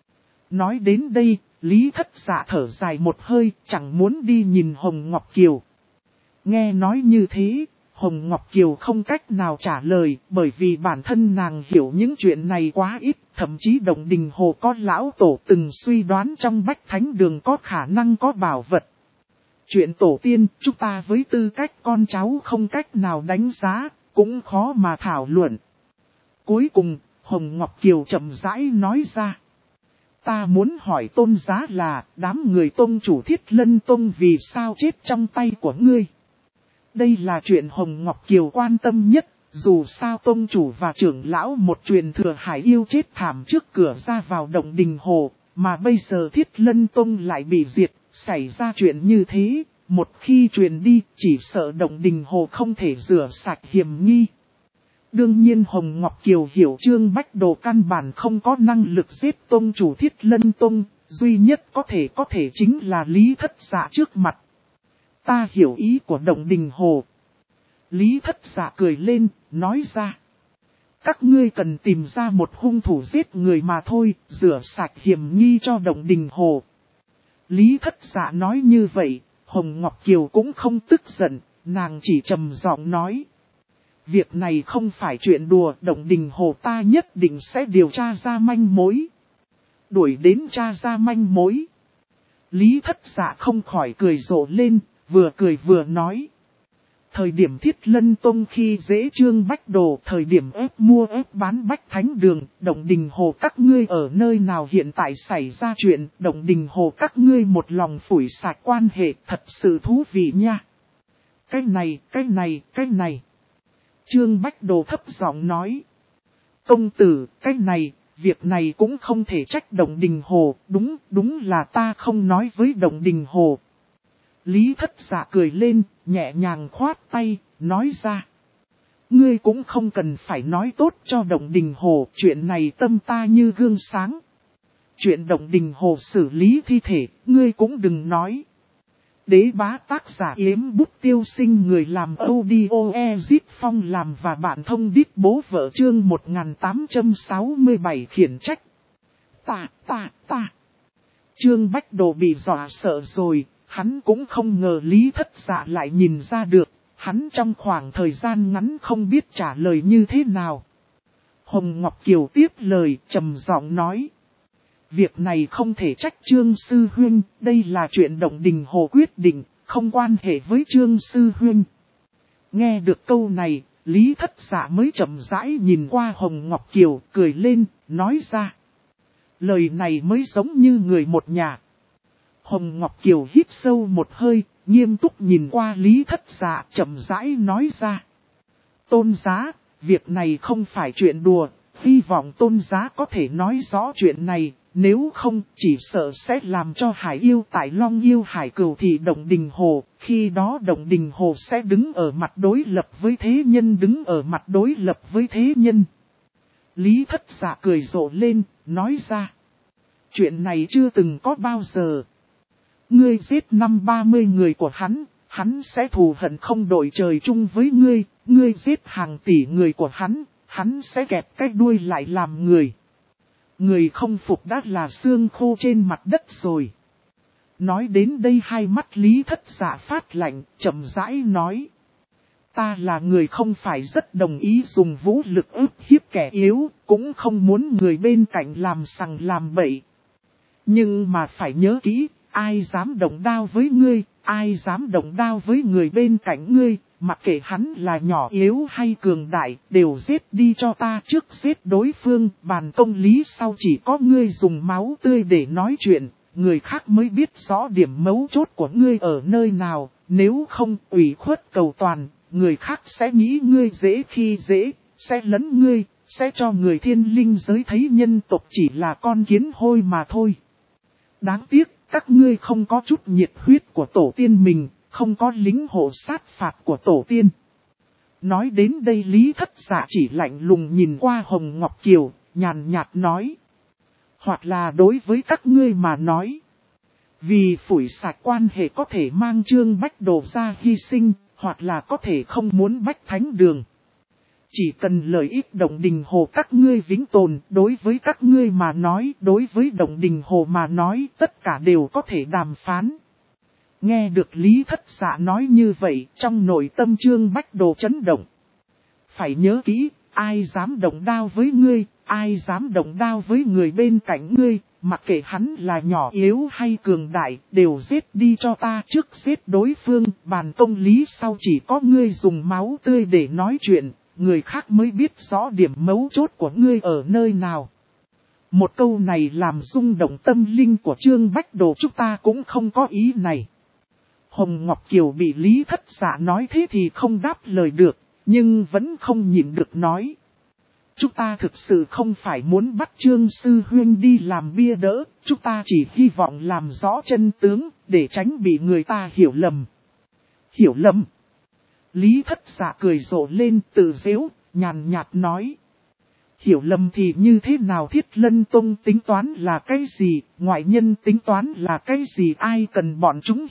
Nói đến đây, Lý Thất Dạ thở dài một hơi, chẳng muốn đi nhìn Hồng Ngọc Kiều. Nghe nói như thế, Hồng Ngọc Kiều không cách nào trả lời, bởi vì bản thân nàng hiểu những chuyện này quá ít, thậm chí Động Đình Hồ có lão tổ từng suy đoán trong Bách Thánh Đường có khả năng có bảo vật. Chuyện tổ tiên, chúng ta với tư cách con cháu không cách nào đánh giá, cũng khó mà thảo luận. Cuối cùng, Hồng Ngọc Kiều chậm rãi nói ra. Ta muốn hỏi tôn giá là, đám người tông chủ Thiết Lân Tông vì sao chết trong tay của ngươi? Đây là chuyện Hồng Ngọc Kiều quan tâm nhất, dù sao tông chủ và trưởng lão một truyền thừa hải yêu chết thảm trước cửa ra vào Động Đình Hồ, mà bây giờ Thiết Lân Tông lại bị diệt, xảy ra chuyện như thế, một khi truyền đi, chỉ sợ Động Đình Hồ không thể rửa sạch hiểm nghi. Đương nhiên Hồng Ngọc Kiều hiểu Trương Bách Đồ căn bản không có năng lực giết tông chủ Thiết Lân Tông, duy nhất có thể chính là Lý Thất Dạ trước mặt. Ta hiểu ý của Động Đình Hồ. Lý Thất Dạ cười lên, nói ra. Các ngươi cần tìm ra một hung thủ giết người mà thôi, rửa sạch hiểm nghi cho Động Đình Hồ. Lý Thất Dạ nói như vậy, Hồng Ngọc Kiều cũng không tức giận, nàng chỉ trầm giọng nói. Việc này không phải chuyện đùa, Động Đình Hồ ta nhất định sẽ điều tra ra manh mối. Đuổi đến tra ra manh mối. Lý Thất Dạ không khỏi cười rộ lên, vừa cười vừa nói. Thời điểm Thiết Lân Tông khi dễ Trương Bách Đồ, thời điểm ép mua ép bán Bách Thánh Đường, Động Đình Hồ các ngươi ở nơi nào hiện tại xảy ra chuyện, Động Đình Hồ các ngươi một lòng phủi sạch quan hệ, thật sự thú vị nha. Cái này. Trương Bách Đồ thấp giọng nói. Công tử, việc này cũng không thể trách Động Đình Hồ, đúng là ta không nói với Động Đình Hồ. Lý Thất Dạ cười lên, nhẹ nhàng khoát tay, nói ra. Ngươi cũng không cần phải nói tốt cho Động Đình Hồ, chuyện này tâm ta như gương sáng. Chuyện Động Đình Hồ xử lý thi thể, ngươi cũng đừng nói. Đế bá tác giả Yếm Bút Tiêu Sinh, người làm audio Ezit Phong làm và bạn thông đít bố vợ, chương 1867 khiển trách. Ta. Trương Bách Đồ bị dọa sợ rồi, hắn cũng không ngờ Lý Thất Dạ lại nhìn ra được, hắn trong khoảng thời gian ngắn không biết trả lời như thế nào. Hồng Ngọc Kiều tiếp lời, trầm giọng nói. Việc này không thể trách Trương Sư Huynh, đây là chuyện Động Đình Hồ quyết định, không quan hệ với Trương Sư Huynh. Nghe được câu này, Lý Thất Dạ mới chậm rãi nhìn qua Hồng Ngọc Kiều, cười lên, nói ra. Lời này mới giống như người một nhà. Hồng Ngọc Kiều hít sâu một hơi, nghiêm túc nhìn qua Lý Thất Dạ, chậm rãi nói ra. Tôn giá, việc này không phải chuyện đùa, hy vọng tôn giá có thể nói rõ chuyện này, nếu không chỉ sợ sẽ làm cho Hải Yêu tại Long Yêu Hải Cửu Thị Động Đình Hồ, khi đó Động Đình Hồ sẽ đứng ở mặt đối lập với thế nhân, đứng ở mặt đối lập với thế nhân. Lý Thất Dạ cười rộ lên, nói ra. Chuyện này chưa từng có bao giờ. Ngươi giết 50 người của hắn sẽ thù hận không đội trời chung với ngươi, ngươi giết hàng tỷ người của hắn sẽ kẹp cái đuôi lại làm người. Người không phục đã là xương khô trên mặt đất rồi. Nói đến đây hai mắt Lý Thất Dạ phát lạnh, chậm rãi nói. Ta là người không phải rất đồng ý dùng vũ lực ức hiếp kẻ yếu, cũng không muốn người bên cạnh làm sằng làm bậy. Nhưng mà phải nhớ kỹ, ai dám động đao với ngươi, ai dám động đao với người bên cạnh ngươi, mặc kệ hắn là nhỏ yếu hay cường đại, đều giết đi cho ta, trước giết đối phương, bàn công lý sau chỉ có ngươi dùng máu tươi để nói chuyện, người khác mới biết rõ điểm mấu chốt của ngươi ở nơi nào, nếu không ủy khuất cầu toàn, người khác sẽ nghĩ ngươi dễ khi dễ, sẽ lấn ngươi, sẽ cho người thiên linh giới thấy nhân tộc chỉ là con kiến hôi mà thôi. Đáng tiếc, các ngươi không có chút nhiệt huyết của tổ tiên mình, không có lính hộ sát phạt của tổ tiên. Nói đến đây Lý Thất Dạ chỉ lạnh lùng nhìn qua Hồng Ngọc Kiều, nhàn nhạt nói. Hoặc là đối với các ngươi mà nói. Vì phủi sạch quan hệ có thể mang Trương Bách Đồ ra hy sinh, hoặc là có thể không muốn bách thánh đường. Chỉ cần lợi ích Động Đình Hồ các ngươi vĩnh tồn, đối với các ngươi mà nói, đối với Động Đình Hồ mà nói, tất cả đều có thể đàm phán. Nghe được Lý Thất Dạ nói như vậy, trong nội tâm Trương Bách Đồ chấn động. Phải nhớ kỹ, ai dám động đao với ngươi, ai dám động đao với người bên cạnh ngươi, mặc kệ hắn là nhỏ yếu hay cường đại, đều giết đi cho ta, trước giết đối phương, bàn công lý sau chỉ có ngươi dùng máu tươi để nói chuyện. Người khác mới biết rõ điểm mấu chốt của ngươi ở nơi nào. Một câu này làm rung động tâm linh của Trương Bách Đồ, chúng ta cũng không có ý này. Hồng Ngọc Kiều bị Lý Thất Dạ nói thế thì không đáp lời được, nhưng vẫn không nhịn được nói. Chúng ta thực sự không phải muốn bắt Trương Sư Huynh đi làm bia đỡ, chúng ta chỉ hy vọng làm rõ chân tướng, để tránh bị người ta hiểu lầm. Hiểu lầm? Lý Thất Dạ cười rộ lên, tự giễu, nhàn nhạt nói. Hiểu lầm thì như thế nào? Thiết Lân Tông tính toán là cái gì, ngoại nhân tính toán là cái gì, ai cần bọn chúng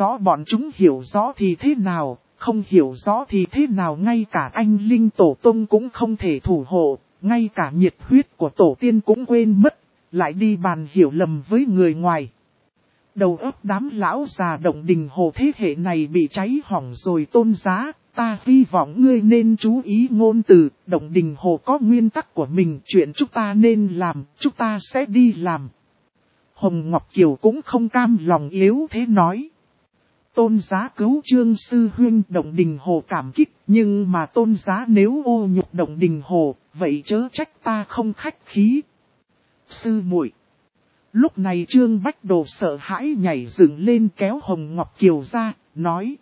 hiểu rõ thì thế nào, không hiểu rõ thì thế nào, ngay cả anh Linh Tổ Tông cũng không thể thủ hộ, ngay cả nhiệt huyết của Tổ tiên cũng quên mất, lại đi bàn hiểu lầm với người ngoài. Đầu óc đám lão già Động Đình Hồ thế hệ này bị cháy hỏng rồi tôn giá, ta hy vọng ngươi nên chú ý ngôn từ, Động Đình Hồ có nguyên tắc của mình, chuyện chúng ta nên làm, chúng ta sẽ đi làm. Hồng Ngọc Kiều cũng không cam lòng yếu thế nói. Tôn giá cứu Trương Sư Huynh, Động Đình Hồ cảm kích, nhưng mà tôn giá nếu ô nhục Động Đình Hồ, vậy chớ trách ta không khách khí. Sư muội. Lúc này Trương Bách Đồ sợ hãi nhảy dựng lên kéo Hồng Ngọc Kiều ra, nói.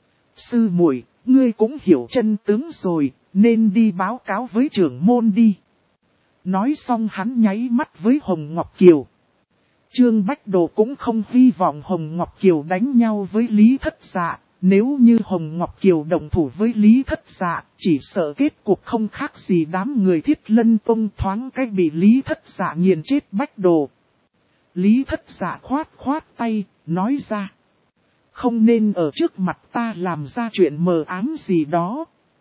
Sư muội, ngươi cũng hiểu chân tướng rồi, nên đi báo cáo với trưởng môn đi. Nói xong hắn nháy mắt với Hồng Ngọc Kiều. Trương Bách Đồ cũng không hy vọng Hồng Ngọc Kiều đánh nhau với Lý Thất Dạ. Nếu như Hồng Ngọc Kiều đồng thủ với Lý Thất Dạ, chỉ sợ kết cục không khác gì đám người Thiết Lân Tông, thoáng cách bị Lý Thất Dạ nghiền chết Bách Đồ. Lý Thất Dạ khoát tay, nói ra. Không nên ở trước mặt ta làm ra chuyện mờ ám gì đó.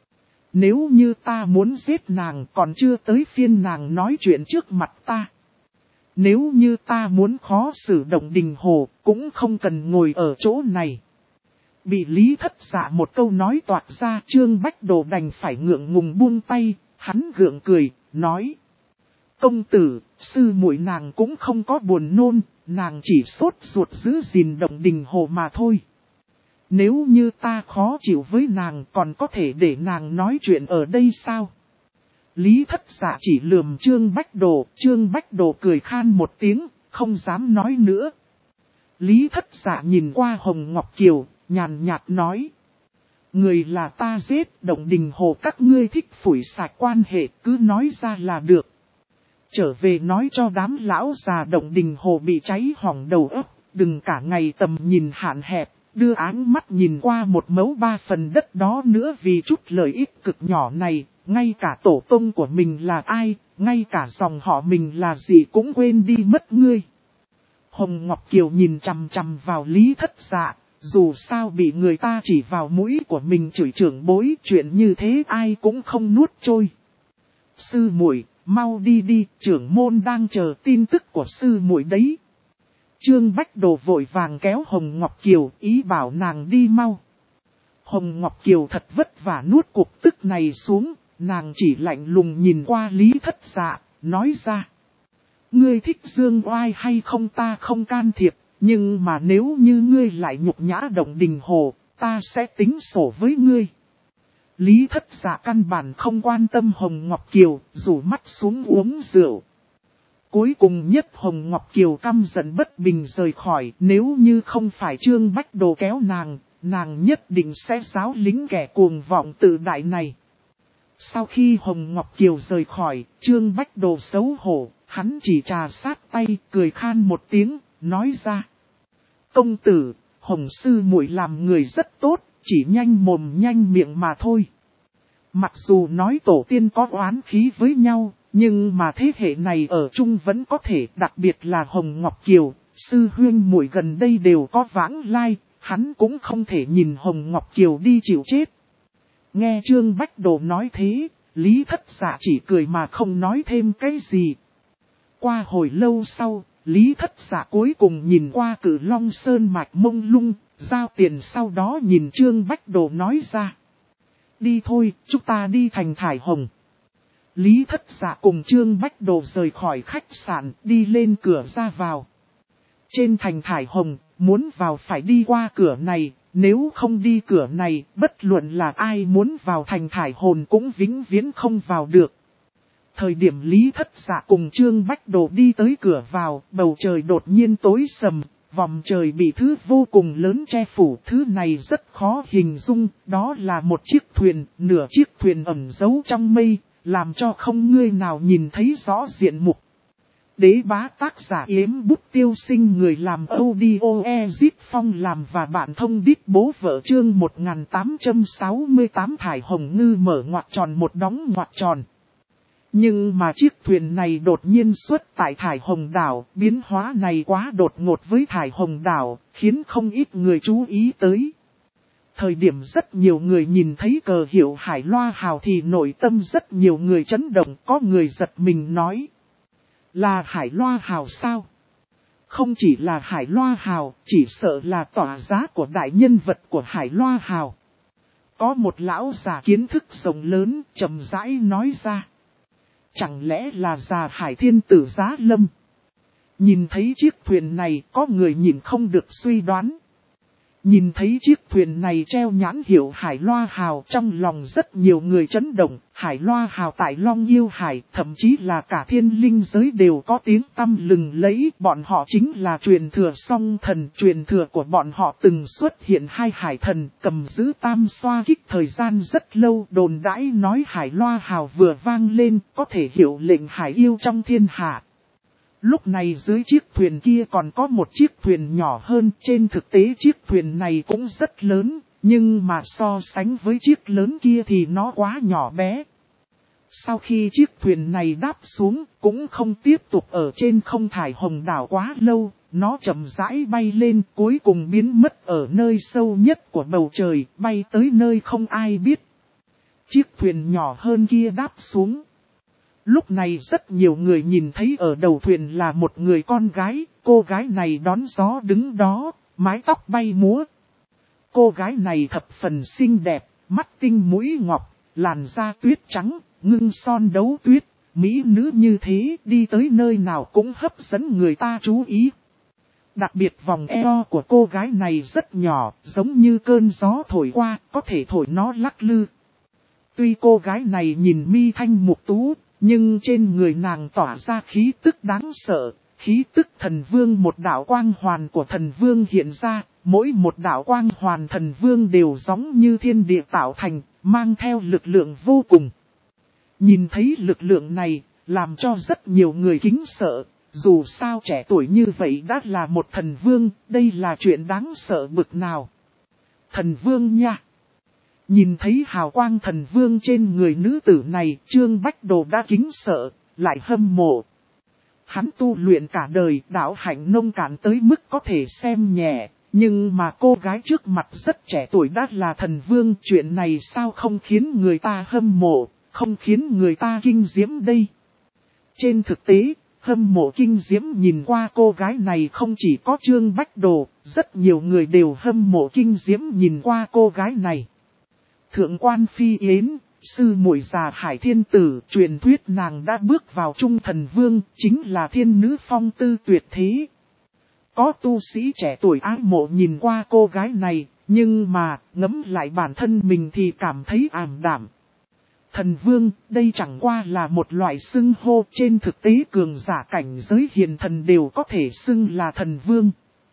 Nếu như ta muốn giết nàng còn chưa tới phiên nàng nói chuyện trước mặt ta. Nếu như ta muốn khó xử Động Đình Hồ cũng không cần ngồi ở chỗ này. Bị Lý Thất Dạ một câu nói toạc ra, Trương Bách Đồ đành phải ngượng ngùng buông tay, hắn gượng cười, nói. Công tử, sư muội nàng cũng không có buồn nôn, nàng chỉ sốt ruột giữ gìn Động Đình Hồ mà thôi. Nếu như ta khó chịu với nàng còn có thể để nàng nói chuyện ở đây sao? Lý Thất Dạ chỉ lườm Trương Bách Đồ cười khan một tiếng, không dám nói nữa. Lý Thất Dạ nhìn qua Hồng Ngọc Kiều, nhàn nhạt nói. Người là ta giết, Động Đình Hồ các ngươi thích phủi sạch quan hệ cứ nói ra là được. Trở về nói cho đám lão già Động Đình Hồ bị cháy hỏng đầu óc, đừng cả ngày tầm nhìn hạn hẹp, đưa áng mắt nhìn qua 1/3 đất đó nữa vì chút lợi ích cực nhỏ này, ngay cả tổ tông của mình là ai, ngay cả dòng họ mình là gì cũng quên đi mất ngươi. Hồng Ngọc Kiều nhìn chằm chằm vào Lý Thất Dạ, dù sao bị người ta chỉ vào mũi của mình chửi trưởng bối, chuyện như thế ai cũng không nuốt trôi. Sư muội, mau đi đi, trưởng môn đang chờ tin tức của sư muội đấy. Trương Bách Đồ vội vàng kéo Hồng Ngọc Kiều, ý bảo nàng đi mau. Hồng Ngọc Kiều thật vất vả nuốt cục tức này xuống, nàng chỉ lạnh lùng nhìn qua Lý Thất Dạ, nói ra. Ngươi thích dương oai hay không ta không can thiệp, nhưng mà nếu như ngươi lại nhục nhã Động Đình Hồ, ta sẽ tính sổ với ngươi. Lý Thất Dạ căn bản không quan tâm Hồng Ngọc Kiều, rủ mắt xuống uống rượu. Cuối cùng nhất Hồng Ngọc Kiều căm giận bất bình rời khỏi, nếu như không phải Trương Bách Đồ kéo nàng nhất định sẽ giáo lính kẻ cuồng vọng tự đại này. Sau khi Hồng Ngọc Kiều rời khỏi, Trương Bách Đồ xấu hổ, hắn chỉ trà sát tay, cười khan một tiếng, nói ra. Công tử, Hồng sư muội làm người rất tốt, chỉ nhanh mồm nhanh miệng mà thôi. Mặc dù nói tổ tiên có oán khí với nhau, nhưng mà thế hệ này ở chung vẫn có thể, đặc biệt là Hồng Ngọc Kiều, sư huynh muội gần đây đều có vãng lai, hắn cũng không thể nhìn Hồng Ngọc Kiều đi chịu chết. Nghe Trương Bách Đồ nói thế, Lý Thất Dạ chỉ cười mà không nói thêm cái gì. Qua hồi lâu sau, Lý Thất Dạ cuối cùng nhìn qua Cử Long Sơn mạch mông lung, giao tiền sau đó nhìn Trương Bách Đồ nói ra. Đi thôi, chúng ta đi thành Thải Hồng. Lý Thất Dạ cùng Trương Bách Đồ rời khỏi khách sạn, đi lên cửa ra vào. Trên thành Thải Hồng, muốn vào phải đi qua cửa này, nếu không đi cửa này, bất luận là ai muốn vào thành Thải Hồng cũng vĩnh viễn không vào được. Thời điểm Lý Thất Dạ cùng Trương Bách Đồ đi tới cửa vào, bầu trời đột nhiên tối sầm, vòng trời bị thứ vô cùng lớn che phủ. Thứ này rất khó hình dung, đó là một chiếc thuyền, nửa chiếc thuyền ẩn giấu trong mây, làm cho không người nào nhìn thấy rõ diện mục. Đế bá tác giả Yếm Bút Tiêu Sinh, người làm audio Ezip Phong làm và bạn thông đít bố vợ, chương 1868 Thải Hồng ngư mở ngoặc tròn một đóng ngoặc tròn. Nhưng mà chiếc thuyền này đột nhiên xuất tại Thải Hồng đảo, biến hóa này quá đột ngột với Thải Hồng đảo, khiến không ít người chú ý tới. Thời điểm rất nhiều người nhìn thấy cờ hiệu Hải Loa Hào thì nội tâm rất nhiều người chấn động, có người giật mình nói. Là Hải Loa Hào sao? Không chỉ là Hải Loa Hào, chỉ sợ là tỏa giá của đại nhân vật của Hải Loa Hào. Có một lão già kiến thức rộng lớn, chậm rãi nói ra. Chẳng lẽ là già Hải Thiên Tử Giá Lâm? Nhìn thấy chiếc thuyền này, có người nhìn không được suy đoán. Nhìn thấy chiếc thuyền này treo nhãn hiệu Hải Loa Hào, trong lòng rất nhiều người chấn động. Hải Loa Hào tại Long Yêu Hải, thậm chí là cả thiên linh giới đều có tiếng tăm lừng lẫy. Bọn họ chính là truyền thừa song thần. Truyền thừa của bọn họ từng xuất hiện hai hải thần, cầm giữ tam xoa kích thời gian rất lâu. Đồn đãi nói Hải Loa Hào vừa vang lên, có thể hiệu lệnh hải yêu trong thiên hạ. Lúc này dưới chiếc thuyền kia còn có một chiếc thuyền nhỏ hơn, trên thực tế chiếc thuyền này cũng rất lớn, nhưng mà so sánh với chiếc lớn kia thì nó quá nhỏ bé. Sau khi chiếc thuyền này đáp xuống, cũng không tiếp tục ở trên không thải hồng đảo quá lâu, nó chậm rãi bay lên, cuối cùng biến mất ở nơi sâu nhất của bầu trời, bay tới nơi không ai biết. Chiếc thuyền nhỏ hơn kia đáp xuống. Lúc này rất nhiều người nhìn thấy ở đầu thuyền là một người con gái, cô gái này đón gió đứng đó, mái tóc bay múa. Cô gái này thập phần xinh đẹp, mắt tinh mũi ngọc, làn da tuyết trắng, ngưng son đấu tuyết, mỹ nữ như thế đi tới nơi nào cũng hấp dẫn người ta chú ý. Đặc biệt vòng eo của cô gái này rất nhỏ, giống như cơn gió thổi qua, có thể thổi nó lắc lư. Tuy cô gái này nhìn mi thanh mục tú, nhưng trên người nàng tỏa ra khí tức đáng sợ, khí tức thần vương. Một đạo quang hoàn của thần vương hiện ra, mỗi một đạo quang hoàn thần vương đều giống như thiên địa tạo thành, mang theo lực lượng vô cùng. Nhìn thấy lực lượng này, làm cho rất nhiều người kính sợ, dù sao trẻ tuổi như vậy đã là một thần vương, đây là chuyện đáng sợ bực nào. Thần vương nha! Nhìn thấy hào quang thần vương trên người nữ tử này, Trương Bách Đồ đã kính sợ, lại hâm mộ. Hắn tu luyện cả đời, đạo hạnh nông cạn tới mức có thể xem nhẹ, nhưng mà cô gái trước mặt rất trẻ tuổi đã là thần vương, chuyện này sao không khiến người ta hâm mộ, không khiến người ta kinh diễm đây. Trên thực tế, hâm mộ kinh diễm nhìn qua cô gái này không chỉ có Trương Bách Đồ, rất nhiều người đều hâm mộ kinh diễm nhìn qua cô gái này. Thượng quan Phi Yến, sư muội già Hải Thiên Tử, truyền thuyết nàng đã bước vào Trung Thần Vương, chính là thiên nữ phong tư tuyệt thế. Có tu sĩ trẻ tuổi ái mộ nhìn qua cô gái này, nhưng mà, ngẫm lại bản thân mình thì cảm thấy ảm đạm. Thần Vương, đây chẳng qua là một loại xưng hô, trên thực tế cường giả cảnh giới hiền thần đều có thể xưng là thần Vương.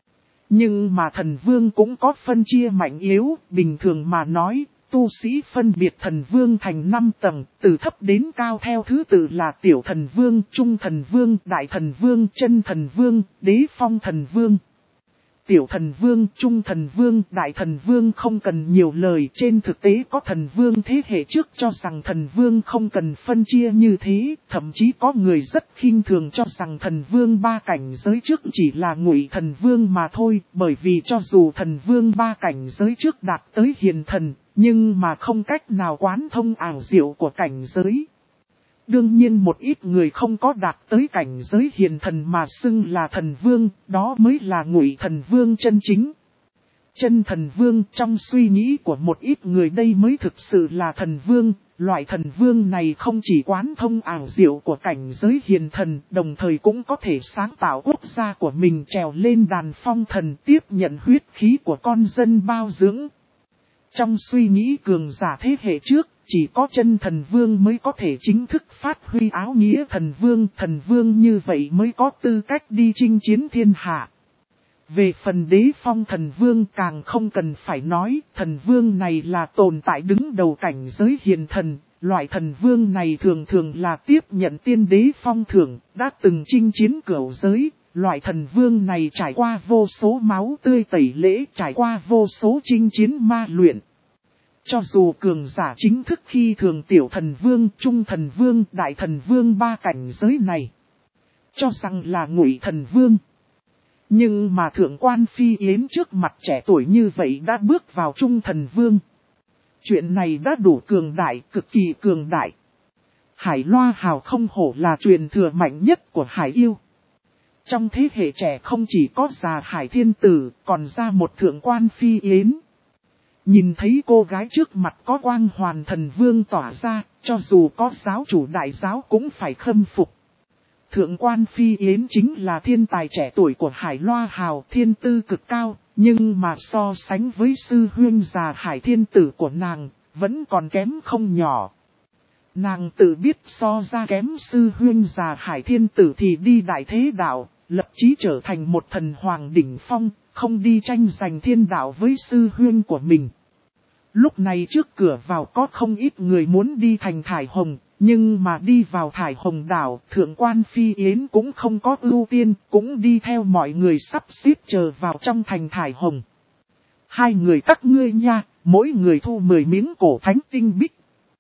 Nhưng mà thần Vương cũng có phân chia mạnh yếu, bình thường mà nói, tu sĩ phân biệt thần vương thành 5 tầng, từ thấp đến cao theo thứ tự là tiểu thần vương, trung thần vương, đại thần vương, chân thần vương, đế phong thần vương. Tiểu thần vương, trung thần vương, đại thần vương không cần nhiều lời, trên thực tế có thần vương thế hệ trước cho rằng thần vương không cần phân chia như thế, thậm chí có người rất khinh thường cho rằng thần vương 3 cảnh giới trước chỉ là ngụy thần vương mà thôi, bởi vì cho dù thần vương 3 cảnh giới trước đạt tới hiền thần, nhưng mà không cách nào quán thông ảo diệu của cảnh giới. Đương nhiên một ít người không có đạt tới cảnh giới hiền thần mà xưng là thần vương, đó mới là ngụy thần vương chân chính. Chân thần vương trong suy nghĩ của một ít người đây mới thực sự là thần vương, loại thần vương này không chỉ quán thông ảo diệu của cảnh giới hiền thần, đồng thời cũng có thể sáng tạo quốc gia của mình trèo lên đàn phong thần tiếp nhận huyết khí của con dân bao dưỡng. Trong suy nghĩ cường giả thế hệ trước, chỉ có chân thần vương mới có thể chính thức phát huy áo nghĩa thần vương như vậy mới có tư cách đi chinh chiến thiên hạ. Về phần đế phong thần vương càng không cần phải nói, thần vương này là tồn tại đứng đầu cảnh giới hiền thần, loại thần vương này thường thường là tiếp nhận tiên đế phong thưởng, đã từng chinh chiến cửu giới. Loại thần vương này trải qua vô số máu tươi tẩy lễ, trải qua vô số chinh chiến ma luyện. Cho dù cường giả chính thức khi thường tiểu thần vương, trung thần vương, đại thần vương 3 cảnh giới này, cho rằng là ngụy thần vương. Nhưng mà thượng quan Phi Yến trước mặt trẻ tuổi như vậy đã bước vào trung thần vương. Chuyện này đã đủ cường đại, cực kỳ cường đại. Hải Loa Hào không hổ là truyền thừa mạnh nhất của Hải Yêu. Trong thế hệ trẻ không chỉ có già Hải Thiên Tử, còn ra một thượng quan Phi Yến. Nhìn thấy cô gái trước mặt có quang hoàn thần vương tỏa ra, cho dù có giáo chủ đại giáo cũng phải khâm phục. Thượng quan Phi Yến chính là thiên tài trẻ tuổi của Hải Loa Hào, thiên tư cực cao, nhưng mà so sánh với sư huynh già Hải Thiên Tử của nàng, vẫn còn kém không nhỏ. Nàng tự biết so ra kém sư huynh già Hải Thiên Tử thì đi đại thế đạo, lập chí trở thành một thần hoàng đỉnh phong, không đi tranh giành thiên đạo với sư huynh của mình. Lúc này trước cửa vào có không ít người muốn đi thành Thải Hồng, nhưng mà đi vào Thải Hồng đảo, thượng quan Phi Yến cũng không có ưu tiên, cũng đi theo mọi người sắp xếp chờ vào trong thành Thải Hồng. 2 người các ngươi nha, mỗi người thu 10 miếng cổ thánh tinh bích.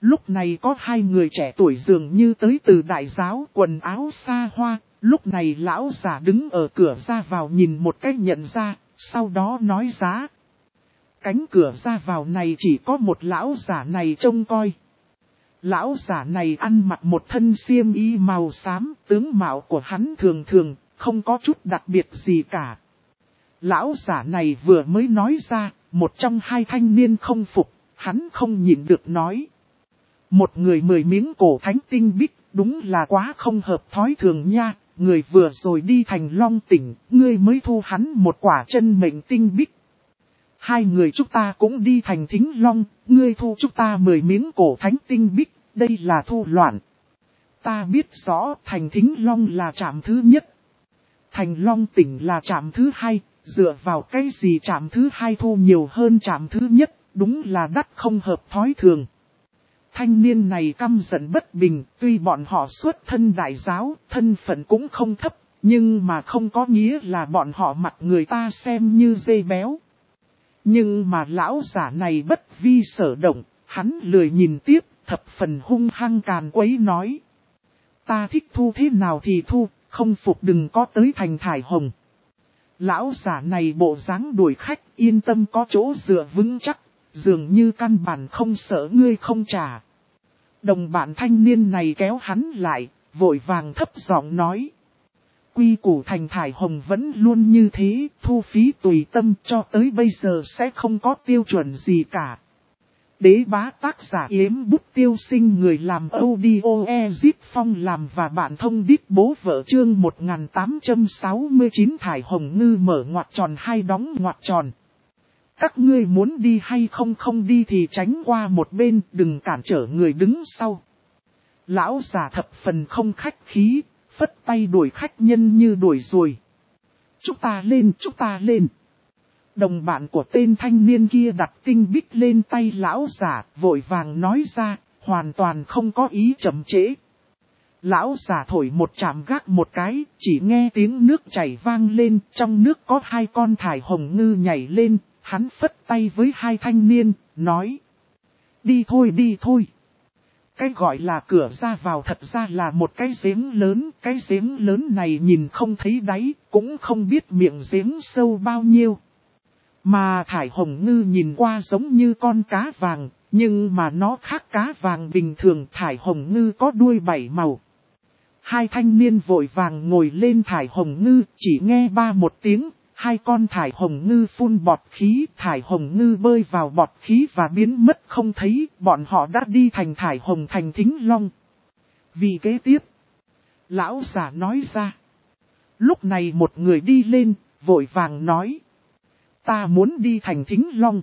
Lúc này có hai người trẻ tuổi dường như tới từ đại giáo, quần áo xa hoa. Lúc này lão giả đứng ở cửa ra vào nhìn một cách nhận ra, sau đó nói giá. Cánh cửa ra vào này chỉ có một lão giả này trông coi. Lão giả này ăn mặc một thân xiêm y màu xám, tướng mạo của hắn thường thường, không có chút đặc biệt gì cả. Lão giả này vừa mới nói ra, một trong hai thanh niên không phục, hắn không nhịn được nói. Một người 10 miếng cổ thánh tinh bích, đúng là quá không hợp thói thường nha, người vừa rồi đi thành Long tỉnh, ngươi mới thu hắn một quả chân mệnh tinh bích. Hai người chúng ta cũng đi thành Thính Long, ngươi thu chúng ta 10 miếng cổ thánh tinh bích, đây là thu loạn. Ta biết rõ thành Thính Long là trạm thứ nhất. Thành Long tỉnh là trạm thứ hai, dựa vào cái gì trạm thứ hai thu nhiều hơn trạm thứ nhất, đúng là đắt không hợp thói thường. Thanh niên này căm giận bất bình, tuy bọn họ xuất thân đại giáo, thân phận cũng không thấp, nhưng mà không có nghĩa là bọn họ mặt người ta xem như dê béo. Nhưng mà lão giả này bất vi sở động, hắn lười nhìn tiếp, thập phần hung hăng càn quấy nói. Ta thích thu thế nào thì thu, không phục đừng có tới thành Thải Hồng. Lão giả này bộ dáng đuổi khách yên tâm có chỗ dựa vững chắc, dường như căn bản không sợ ngươi không trả. Đồng bạn thanh niên này kéo hắn lại, vội vàng thấp giọng nói. Quy củ thành Thải Hồng vẫn luôn như thế, thu phí tùy tâm cho tới bây giờ sẽ không có tiêu chuẩn gì cả. Đế bá tác giả Yếm Bút Tiêu Sinh người làm audio Ezip Phong làm và bạn thông đít bố vợ chương 1869 Thải Hồng Ngư mở ngoặc tròn hay đóng ngoặc tròn. Các ngươi muốn đi hay không đi thì tránh qua một bên, đừng cản trở người đứng sau. Lão già thập phần không khách khí, phất tay đuổi khách nhân như đuổi ruồi. Chúng ta lên. Đồng bạn của tên thanh niên kia đặt tinh bích lên tay lão giả, vội vàng nói ra, hoàn toàn không có ý chậm trễ. Lão giả thổi một chạm gác một cái, chỉ nghe tiếng nước chảy vang lên, trong nước có hai con thải hồng ngư nhảy lên, hắn phất tay với hai thanh niên, nói. Đi thôi. Cái gọi là cửa ra vào thật ra là một cái giếng lớn này nhìn không thấy đáy, cũng không biết miệng giếng sâu bao nhiêu. Mà thải hồng ngư nhìn qua giống như con cá vàng, nhưng mà nó khác cá vàng bình thường. Thải hồng ngư có đuôi 7 màu. Hai thanh niên vội vàng ngồi lên thải hồng ngư, chỉ nghe ba một tiếng, hai con thải hồng ngư phun bọt khí, thải hồng ngư bơi vào bọt khí và biến mất không thấy, bọn họ đã đi thành Thải Hồng thành Thính Long. Vì kế tiếp, lão giả nói ra. Lúc này một người đi lên, vội vàng nói. Ta muốn đi thành Thính Long.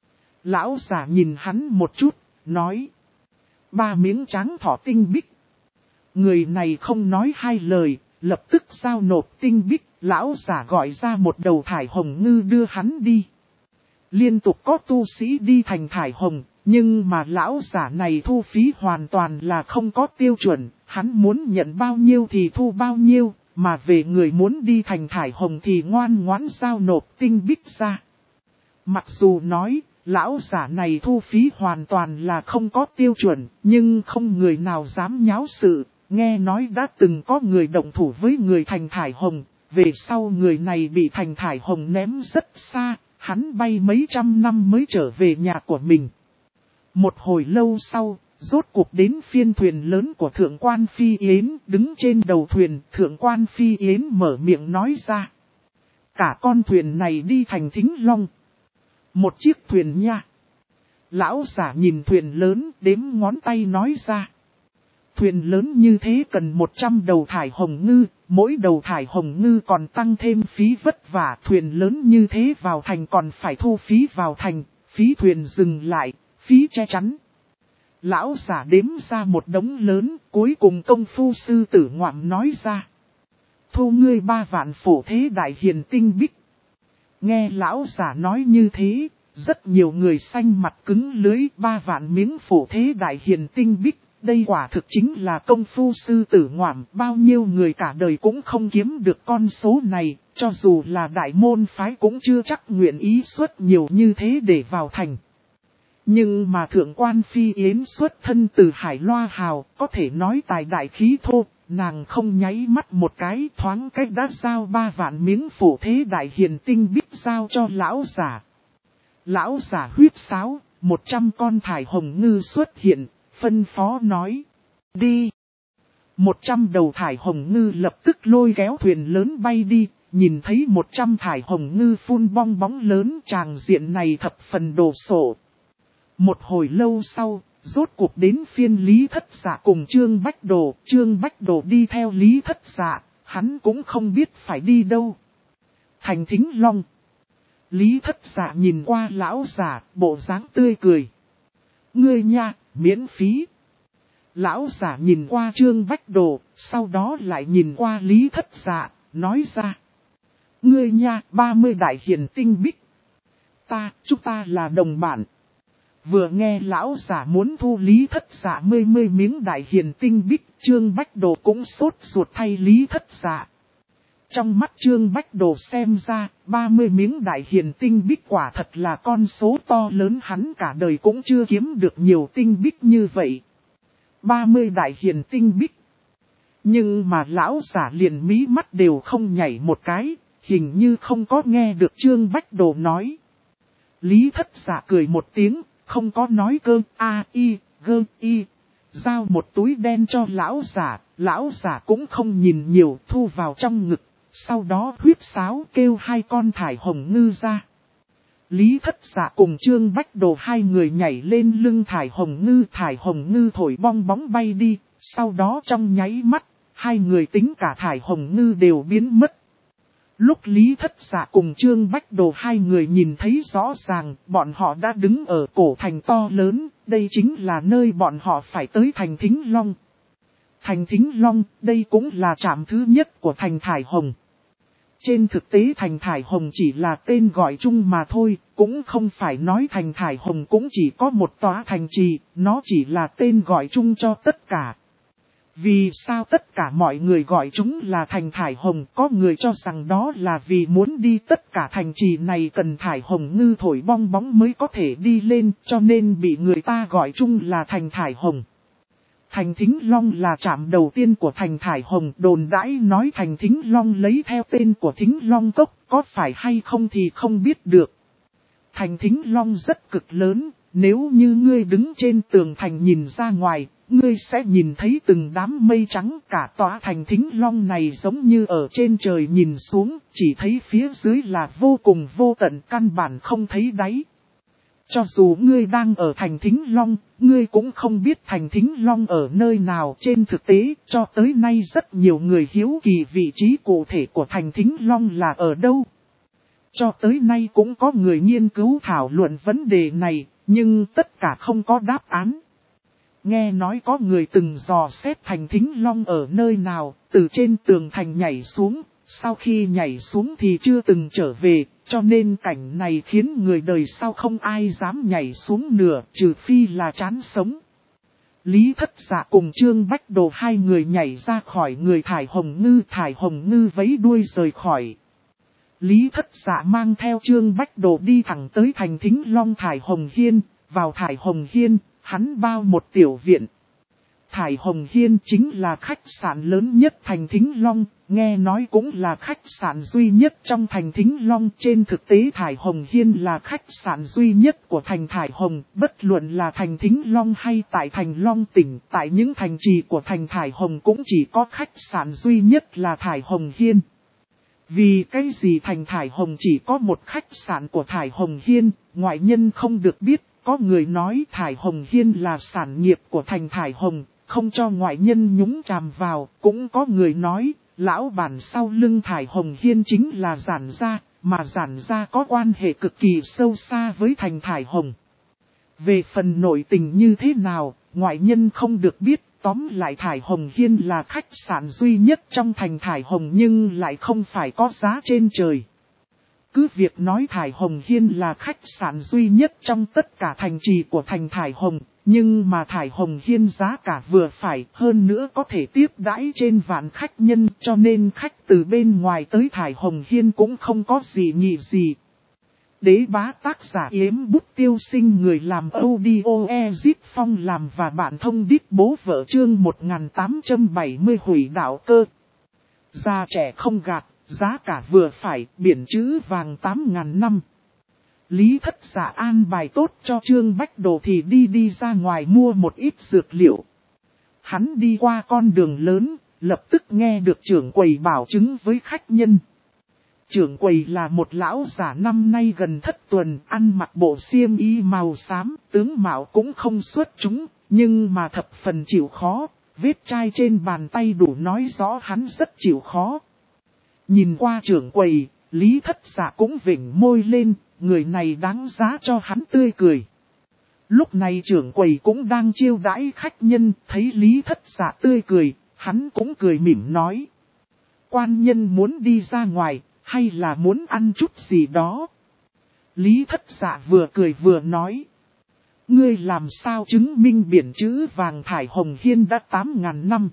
Lão giả nhìn hắn một chút, nói. 3 miếng trắng thỏ tinh bích. Người này không nói hai lời, lập tức giao nộp tinh bích. Lão giả gọi ra một đầu thải hồng ngư đưa hắn đi. Liên tục có tu sĩ đi thành Thải Hồng, nhưng mà lão giả này thu phí hoàn toàn là không có tiêu chuẩn, hắn muốn nhận bao nhiêu thì thu bao nhiêu, mà về người muốn đi thành Thải Hồng thì ngoan ngoãn giao nộp tinh bích ra. Mặc dù nói, lão giả này thu phí hoàn toàn là không có tiêu chuẩn, nhưng không người nào dám nháo sự, nghe nói đã từng có người động thủ với người thành Thải Hồng. Về sau người này bị thành Thải Hồng ném rất xa, hắn bay mấy trăm năm mới trở về nhà của mình. Một hồi lâu sau, rốt cuộc đến phiên thuyền lớn của Thượng quan Phi Yến, đứng trên đầu thuyền, Thượng quan Phi Yến mở miệng nói ra. Cả con thuyền này đi thành Thính Long. Một chiếc thuyền nha. Lão giả nhìn thuyền lớn, đếm ngón tay nói ra. Thuyền lớn như thế cần 100 đầu thải hồng ngư, mỗi đầu thải hồng ngư còn tăng thêm phí vất vả. Thuyền lớn như thế vào thành còn phải thu phí vào thành, phí thuyền dừng lại, phí che chắn. Lão giả đếm ra một đống lớn, cuối cùng công phu sư tử ngoạm nói ra. Thu ngươi 3 vạn phổ thế đại hiền tinh bích. Nghe lão giả nói như thế, rất nhiều người xanh mặt cứng lưới. 3 vạn miếng phổ thế đại hiền tinh bích. Đây quả thực chính là công phu sư tử ngoạm, bao nhiêu người cả đời cũng không kiếm được con số này, cho dù là đại môn phái cũng chưa chắc nguyện ý xuất nhiều như thế để vào thành. Nhưng mà thượng quan Phi Yến xuất thân từ Hải Loa Hào, có thể nói tài đại khí thô, nàng không nháy mắt một cái thoáng cách đã giao 3 vạn miếng phổ thế đại hiền tinh biết giao cho lão giả. Lão giả huyết sáo, 100 con thải hồng ngư xuất hiện, phân phó nói, đi. 100 đầu thải hồng ngư lập tức lôi kéo thuyền lớn bay đi, nhìn thấy 100 thải hồng ngư phun bong bóng lớn, tràng diện này thập phần đồ sộ. Một hồi lâu sau, rốt cuộc đến phiên Lý Thất Dạ cùng Trương Bách Đồ. Trương Bách Đồ đi theo Lý Thất Dạ, hắn cũng không biết phải đi đâu. Thành Thính Long. Lý Thất Dạ nhìn qua lão giả, bộ dáng tươi cười. Ngươi nha, miễn phí. Lão giả nhìn qua Trương Bách Đồ, sau đó lại nhìn qua Lý Thất Dạ, nói ra. Ngươi nha, 30 đại hiền tinh bích. Chúng ta là đồng bạn. Vừa nghe lão giả muốn thu Lý Thất Dạ 10 miếng đại hiền tinh bích, Trương Bách Đồ cũng sốt ruột thay Lý Thất Dạ. Trong mắt Trương Bách Đồ xem ra, 30 miếng đại hiền tinh bích quả thật là con số to lớn, hắn cả đời cũng chưa kiếm được nhiều tinh bích như vậy. 30 đại hiền tinh bích. Nhưng mà lão giả liền mí mắt đều không nhảy một cái, hình như không có nghe được Trương Bách Đồ nói. Lý Thất Dạ cười một tiếng, không có nói cơ, giao một túi đen cho lão giả cũng không nhìn nhiều, thu vào trong ngực, sau đó huyết sáo kêu 2 con thải hồng ngư ra. Lý Thất Dạ cùng Trương Bách Đồ 2 người nhảy lên lưng thải hồng ngư thổi bong bóng bay đi, sau đó trong nháy mắt, 2 người tính cả thải hồng ngư đều biến mất. Lúc Lý Thất Dạ cùng Trương Bách Đồ 2 người nhìn thấy rõ ràng, bọn họ đã đứng ở cổ thành to lớn, đây chính là nơi bọn họ phải tới thành Thính Long. Thành Thính Long, đây cũng là trạm thứ nhất của thành Thải Hồng. Trên thực tế thành Thải Hồng chỉ là tên gọi chung mà thôi, cũng không phải nói thành Thải Hồng cũng chỉ có một tòa thành trì, nó chỉ là tên gọi chung cho tất cả. Vì sao tất cả mọi người gọi chúng là thành Thải Hồng, có người cho rằng đó là vì muốn đi tất cả thành trì này cần thải hồng ngư thổi bong bóng mới có thể đi lên, cho nên bị người ta gọi chung là thành Thải Hồng. Thành Thính Long là trạm đầu tiên của thành Thải Hồng, đồn đãi nói thành Thính Long lấy theo tên của Thính Long Cốc, có phải hay không thì không biết được. Thành Thính Long rất cực lớn, nếu như ngươi đứng trên tường thành nhìn ra ngoài, ngươi sẽ nhìn thấy từng đám mây trắng, cả tòa thành Thính Long này giống như ở trên trời nhìn xuống, chỉ thấy phía dưới là vô cùng vô tận, căn bản không thấy đáy. Cho dù ngươi đang ở thành Thính Long, ngươi cũng không biết thành Thính Long ở nơi nào. Trên thực tế, cho tới nay rất nhiều người hiếu kỳ vị trí cụ thể của thành Thính Long là ở đâu. Cho tới nay cũng có người nghiên cứu thảo luận vấn đề này, nhưng tất cả không có đáp án. Nghe nói có người từng dò xét thành Thính Long ở nơi nào, từ trên tường thành nhảy xuống, sau khi nhảy xuống thì chưa từng trở về, cho nên cảnh này khiến người đời sau không ai dám nhảy xuống nửa, trừ phi là chán sống. Lý Thất Dạ cùng Trương Bách Đồ 2 người nhảy ra khỏi người thải hồng ngư vẫy đuôi rời khỏi. Lý Thất Dạ mang theo Trương Bách Đồ đi thẳng tới thành Thính Long Thải Hồng Hiên, vào Thải Hồng Hiên, hắn bao một tiểu viện. Thải Hồng Hiên chính là khách sạn lớn nhất thành Thính Long, nghe nói cũng là khách sạn duy nhất trong thành Thính Long. Trên thực tế Thải Hồng Hiên là khách sạn duy nhất của thành Thải Hồng, bất luận là thành Thính Long hay tại thành Long tỉnh, tại những thành trì của thành Thải Hồng cũng chỉ có khách sạn duy nhất là Thải Hồng Hiên. Vì cái gì thành Thải Hồng chỉ có một khách sạn của Thải Hồng Hiên, ngoại nhân không được biết, có người nói Thải Hồng Hiên là sản nghiệp của thành Thải Hồng, không cho ngoại nhân nhúng chàm vào, cũng có người nói, lão bản sau lưng Thải Hồng Hiên chính là Giản Gia, mà Giản Gia có quan hệ cực kỳ sâu xa với thành Thải Hồng. Về phần nội tình như thế nào, ngoại nhân không được biết. Tóm lại Thải Hồng Hiên là khách sạn duy nhất trong thành Thải Hồng nhưng lại không phải có giá trên trời. Cứ việc nói Thải Hồng Hiên là khách sạn duy nhất trong tất cả thành trì của thành Thải Hồng, nhưng mà Thải Hồng Hiên giá cả vừa phải, hơn nữa có thể tiếp đãi trên vạn khách nhân, cho nên khách từ bên ngoài tới Thải Hồng Hiên cũng không có gì nhị gì. Đế bá tác giả Yếm Bút Tiêu Sinh, người làm audio Ezit Phong làm và bạn thông đít bố vợ, chương 1870 hủy đạo cơ. Già trẻ không gạt, giá cả vừa phải, biển chữ vàng 8.000 năm. Lý Thất Dạ an bài tốt cho Trương Bách Đồ thì đi ra ngoài mua một ít dược liệu. Hắn đi qua con đường lớn, lập tức nghe được trưởng quầy bảo chứng với khách nhân. Trưởng quầy là một lão giả năm nay gần thất tuần, ăn mặc bộ xiêm y màu xám, tướng mạo cũng không xuất chúng, nhưng mà thập phần chịu khó, vết chai trên bàn tay đủ nói rõ hắn rất chịu khó. Nhìn qua trưởng quầy, Lý Thất Dạ cũng vểnh môi lên, người này đáng giá cho hắn tươi cười. Lúc này trưởng quầy cũng đang chiêu đãi khách nhân, thấy Lý Thất Dạ tươi cười, hắn cũng cười mỉm nói. Quan nhân muốn đi ra ngoài, hay là muốn ăn chút gì đó? Lý Thất Dạ vừa cười vừa nói. Ngươi làm sao chứng minh biển chữ vàng thải hồng hiên đã 8.000 năm?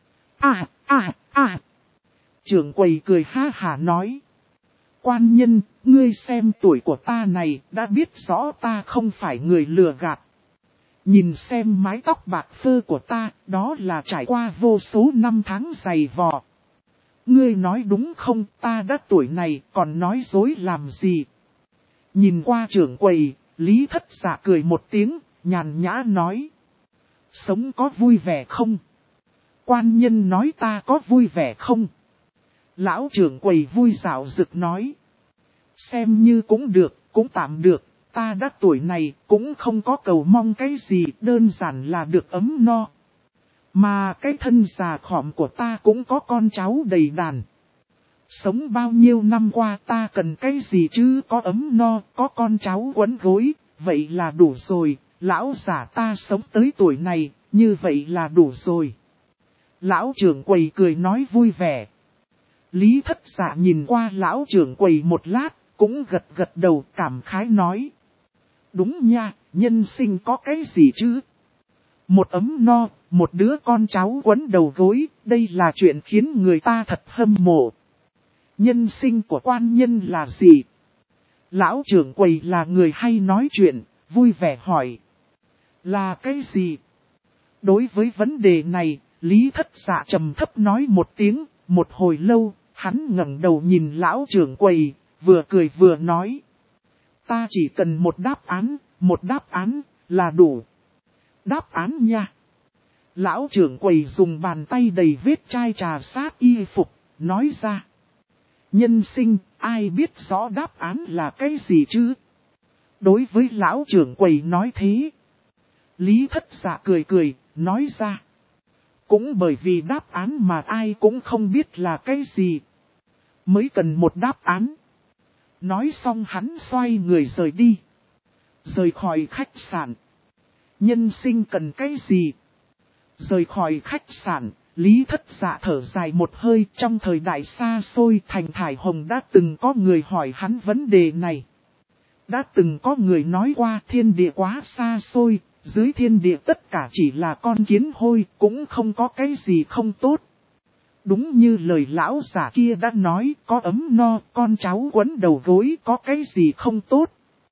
Trưởng quầy cười ha hả nói. Quan nhân, ngươi xem tuổi của ta này, đã biết rõ ta không phải người lừa gạt. Nhìn xem mái tóc bạc phơ của ta, đó là trải qua vô số năm tháng dày vò. Ngươi nói đúng không, ta đã tuổi này, còn nói dối làm gì? Nhìn qua trưởng quầy, Lý Thất Dạ cười một tiếng, nhàn nhã nói. Sống có vui vẻ không? Quan nhân nói ta có vui vẻ không? Lão trưởng quầy vui dạo rực nói. Xem như cũng được, cũng tạm được, ta đã tuổi này cũng không có cầu mong cái gì, đơn giản là được ấm no. Mà cái thân già khỏm của ta cũng có con cháu đầy đàn. Sống bao nhiêu năm qua ta cần cái gì chứ, có ấm no, có con cháu quấn gối, vậy là đủ rồi, lão giả ta sống tới tuổi này, như vậy là đủ rồi. Lão trưởng quầy cười nói vui vẻ. Lý Thất Dạ nhìn qua lão trưởng quầy một lát, cũng gật đầu cảm khái nói. Đúng nha, nhân sinh có cái gì chứ? Một ấm no, một đứa con cháu quấn đầu gối, đây là chuyện khiến người ta thật hâm mộ. Nhân sinh của quan nhân là gì? Lão trưởng quầy là người hay nói chuyện, vui vẻ hỏi. Là cái gì? Đối với vấn đề này, Lý Thất Dạ trầm thấp nói một tiếng, một hồi lâu, hắn ngẩng đầu nhìn lão trưởng quầy, vừa cười vừa nói. Ta chỉ cần một đáp án, là đủ. Đáp án nha. Lão trưởng quầy dùng bàn tay đầy vết chai trà sát y phục, nói ra. Nhân sinh, ai biết rõ đáp án là cái gì chứ? Đối với lão trưởng quầy nói thế. Lý Thất Dạ cười, nói ra. Cũng bởi vì đáp án mà ai cũng không biết là cái gì. Mới cần một đáp án. Nói xong hắn xoay người rời đi. Rời khỏi khách sạn. Nhân sinh cần cái gì? Rời khỏi khách sạn, Lý Thất Dạ thở dài một hơi. Trong thời đại xa xôi, thành Thải Hồng đã từng có người hỏi hắn vấn đề này. Đã từng có người nói qua thiên địa quá xa xôi, dưới thiên địa tất cả chỉ là con kiến hôi, cũng không có cái gì không tốt. Đúng như lời lão giả kia đã nói, có ấm no, con cháu quấn đầu gối, có cái gì không tốt.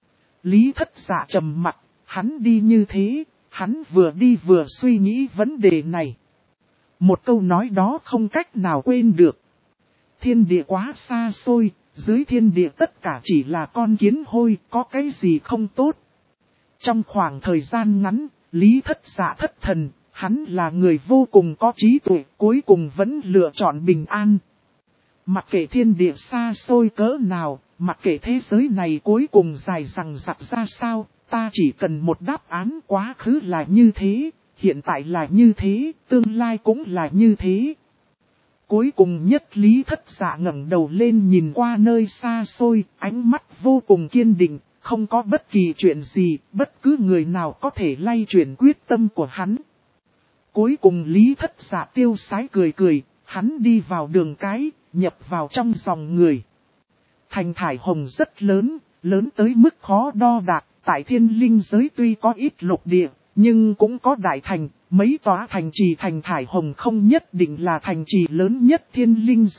Lý Thất Dạ trầm mặt, hắn đi như thế, hắn vừa đi vừa suy nghĩ vấn đề này. Một câu nói đó không cách nào quên được. Thiên địa quá xa xôi, dưới thiên địa tất cả chỉ là con kiến hôi, có cái gì không tốt. Trong khoảng thời gian ngắn, Lý Thất Dạ thất thần, hắn là người vô cùng có trí tuệ, cuối cùng vẫn lựa chọn bình an. Mặc kệ thiên địa xa xôi cỡ nào, mặc kệ thế giới này cuối cùng dài dằng dặc ra sao, ta chỉ cần một đáp án. Quá khứ là như thế, hiện tại là như thế, tương lai cũng là như thế. Cuối cùng nhất Lý Thất Dạ ngẩng đầu lên nhìn qua nơi xa xôi, ánh mắt vô cùng kiên định, không có bất kỳ chuyện gì, bất cứ người nào có thể lay chuyển quyết tâm của hắn. Cuối cùng Lý Thất Dạ tiêu sái cười, hắn đi vào đường cái, nhập vào trong dòng người. Thành Thải Hồng rất lớn, lớn tới mức khó đo đạc, tại thiên linh giới tuy có ít lục địa, nhưng cũng có đại thành, mấy tòa thành trì. Thành Thải Hồng không nhất định là thành trì lớn nhất thiên linh giới,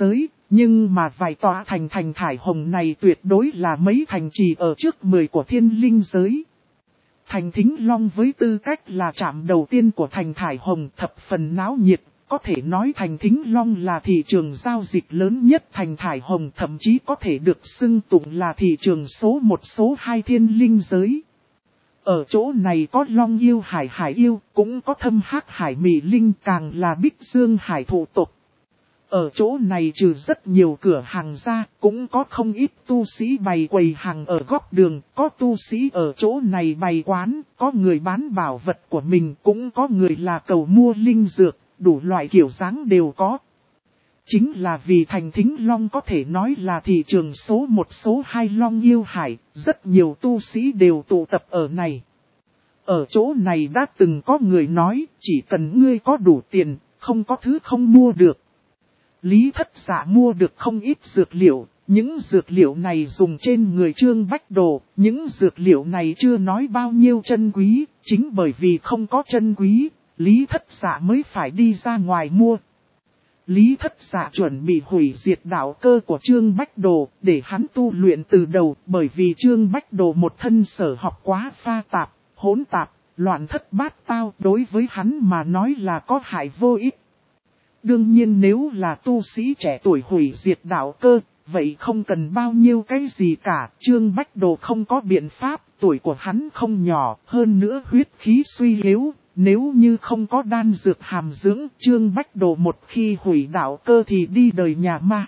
Nhưng mà vài tòa thành thải hồng này tuyệt đối là mấy thành trì ở trước 10 của thiên linh giới. Thành Thính Long với tư cách là trạm đầu tiên của thành thải hồng thập phần náo nhiệt, có thể nói thành Thính Long là thị trường giao dịch lớn nhất thành thải hồng, thậm chí có thể được xưng tụng là thị trường số 1 số 2 thiên linh giới. Ở chỗ này có Long yêu hải yêu, cũng có Thâm Hắc hải mị linh, càng là Bích Dương hải thụ tộc. Ở chỗ này trừ rất nhiều cửa hàng ra, cũng có không ít tu sĩ bày quầy hàng ở góc đường, có tu sĩ ở chỗ này bày quán, có người bán bảo vật của mình, cũng có người là cầu mua linh dược, đủ loại kiểu dáng đều có. Chính là vì thành Thính Long có thể nói là thị trường số 1 số 2 Long yêu hải, rất nhiều tu sĩ đều tụ tập ở này. Ở chỗ này đã từng có người nói, chỉ cần ngươi có đủ tiền, không có thứ không mua được. Lý Thất Dạ mua được không ít dược liệu, những dược liệu này dùng trên người Trương Bách Đồ, những dược liệu này chưa nói bao nhiêu chân quý, chính bởi vì không có chân quý, Lý Thất Dạ mới phải đi ra ngoài mua. Lý Thất Dạ chuẩn bị hủy diệt đạo cơ của Trương Bách Đồ, để hắn tu luyện từ đầu, bởi vì Trương Bách Đồ một thân sở học quá pha tạp, hỗn tạp, loạn thất bát tao, đối với hắn mà nói là có hại vô ích. Đương nhiên nếu là tu sĩ trẻ tuổi hủy diệt đạo cơ, vậy không cần bao nhiêu cái gì cả, Trương Bách Đồ không có biện pháp, tuổi của hắn không nhỏ, hơn nữa huyết khí suy yếu, nếu như không có đan dược hàm dưỡng, Trương Bách Đồ một khi hủy đạo cơ thì đi đời nhà ma.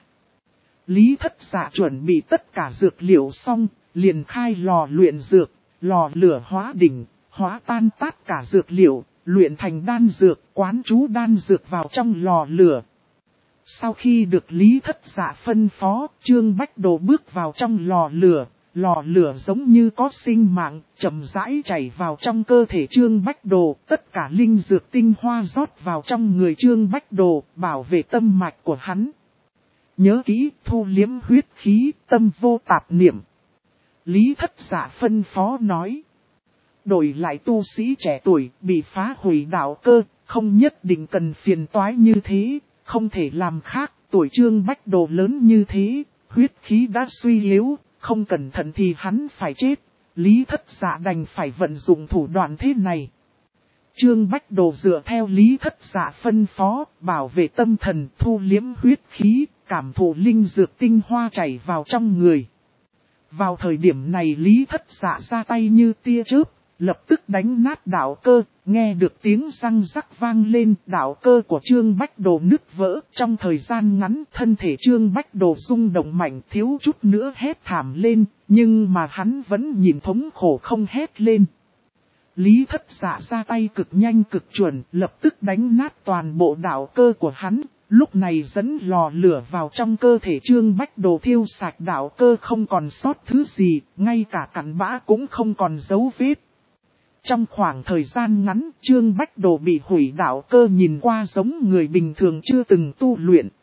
Lý Thất Dạ chuẩn bị tất cả dược liệu xong, liền khai lò luyện dược, lò lửa hóa đỉnh, hóa tan tất cả dược liệu, luyện thành đan dược, quán chú đan dược vào trong lò lửa. Sau khi được Lý Thất Dạ phân phó, Trương Bách Đồ bước vào trong lò lửa giống như có sinh mạng, chậm rãi chảy vào trong cơ thể Trương Bách Đồ, tất cả linh dược tinh hoa rót vào trong người Trương Bách Đồ, bảo vệ tâm mạch của hắn. Nhớ kỹ, thu liếm huyết khí, tâm vô tạp niệm. Lý Thất Dạ phân phó nói. Đổi lại tu sĩ trẻ tuổi bị phá hủy đạo cơ, không nhất định cần phiền toái như thế, không thể làm khác, tuổi Trương Bách Đồ lớn như thế, huyết khí đã suy yếu, không cẩn thận thì hắn phải chết, Lý Thất Dạ đành phải vận dụng thủ đoạn thế này. Trương Bách Đồ dựa theo Lý Thất Dạ phân phó, bảo vệ tâm thần, thu liếm huyết khí, cảm thụ linh dược tinh hoa chảy vào trong người. Vào thời điểm này Lý Thất Dạ ra tay như tia chớp, lập tức đánh nát đạo cơ, nghe được tiếng răng rắc vang lên, đạo cơ của Trương Bách Đồ nứt vỡ, trong thời gian ngắn thân thể Trương Bách Đồ rung động mạnh, thiếu chút nữa hét thảm lên, nhưng mà hắn vẫn nhìn thống khổ không hét lên. Lý Thất Dạ ra tay cực nhanh cực chuẩn, lập tức đánh nát toàn bộ đạo cơ của hắn, lúc này dẫn lò lửa vào trong cơ thể Trương Bách Đồ thiêu sạch đạo cơ không còn sót thứ gì, ngay cả cặn bã cũng không còn dấu vết. Trong khoảng thời gian ngắn, Trương Bách Đồ bị hủy đạo cơ nhìn qua giống người bình thường chưa từng tu luyện.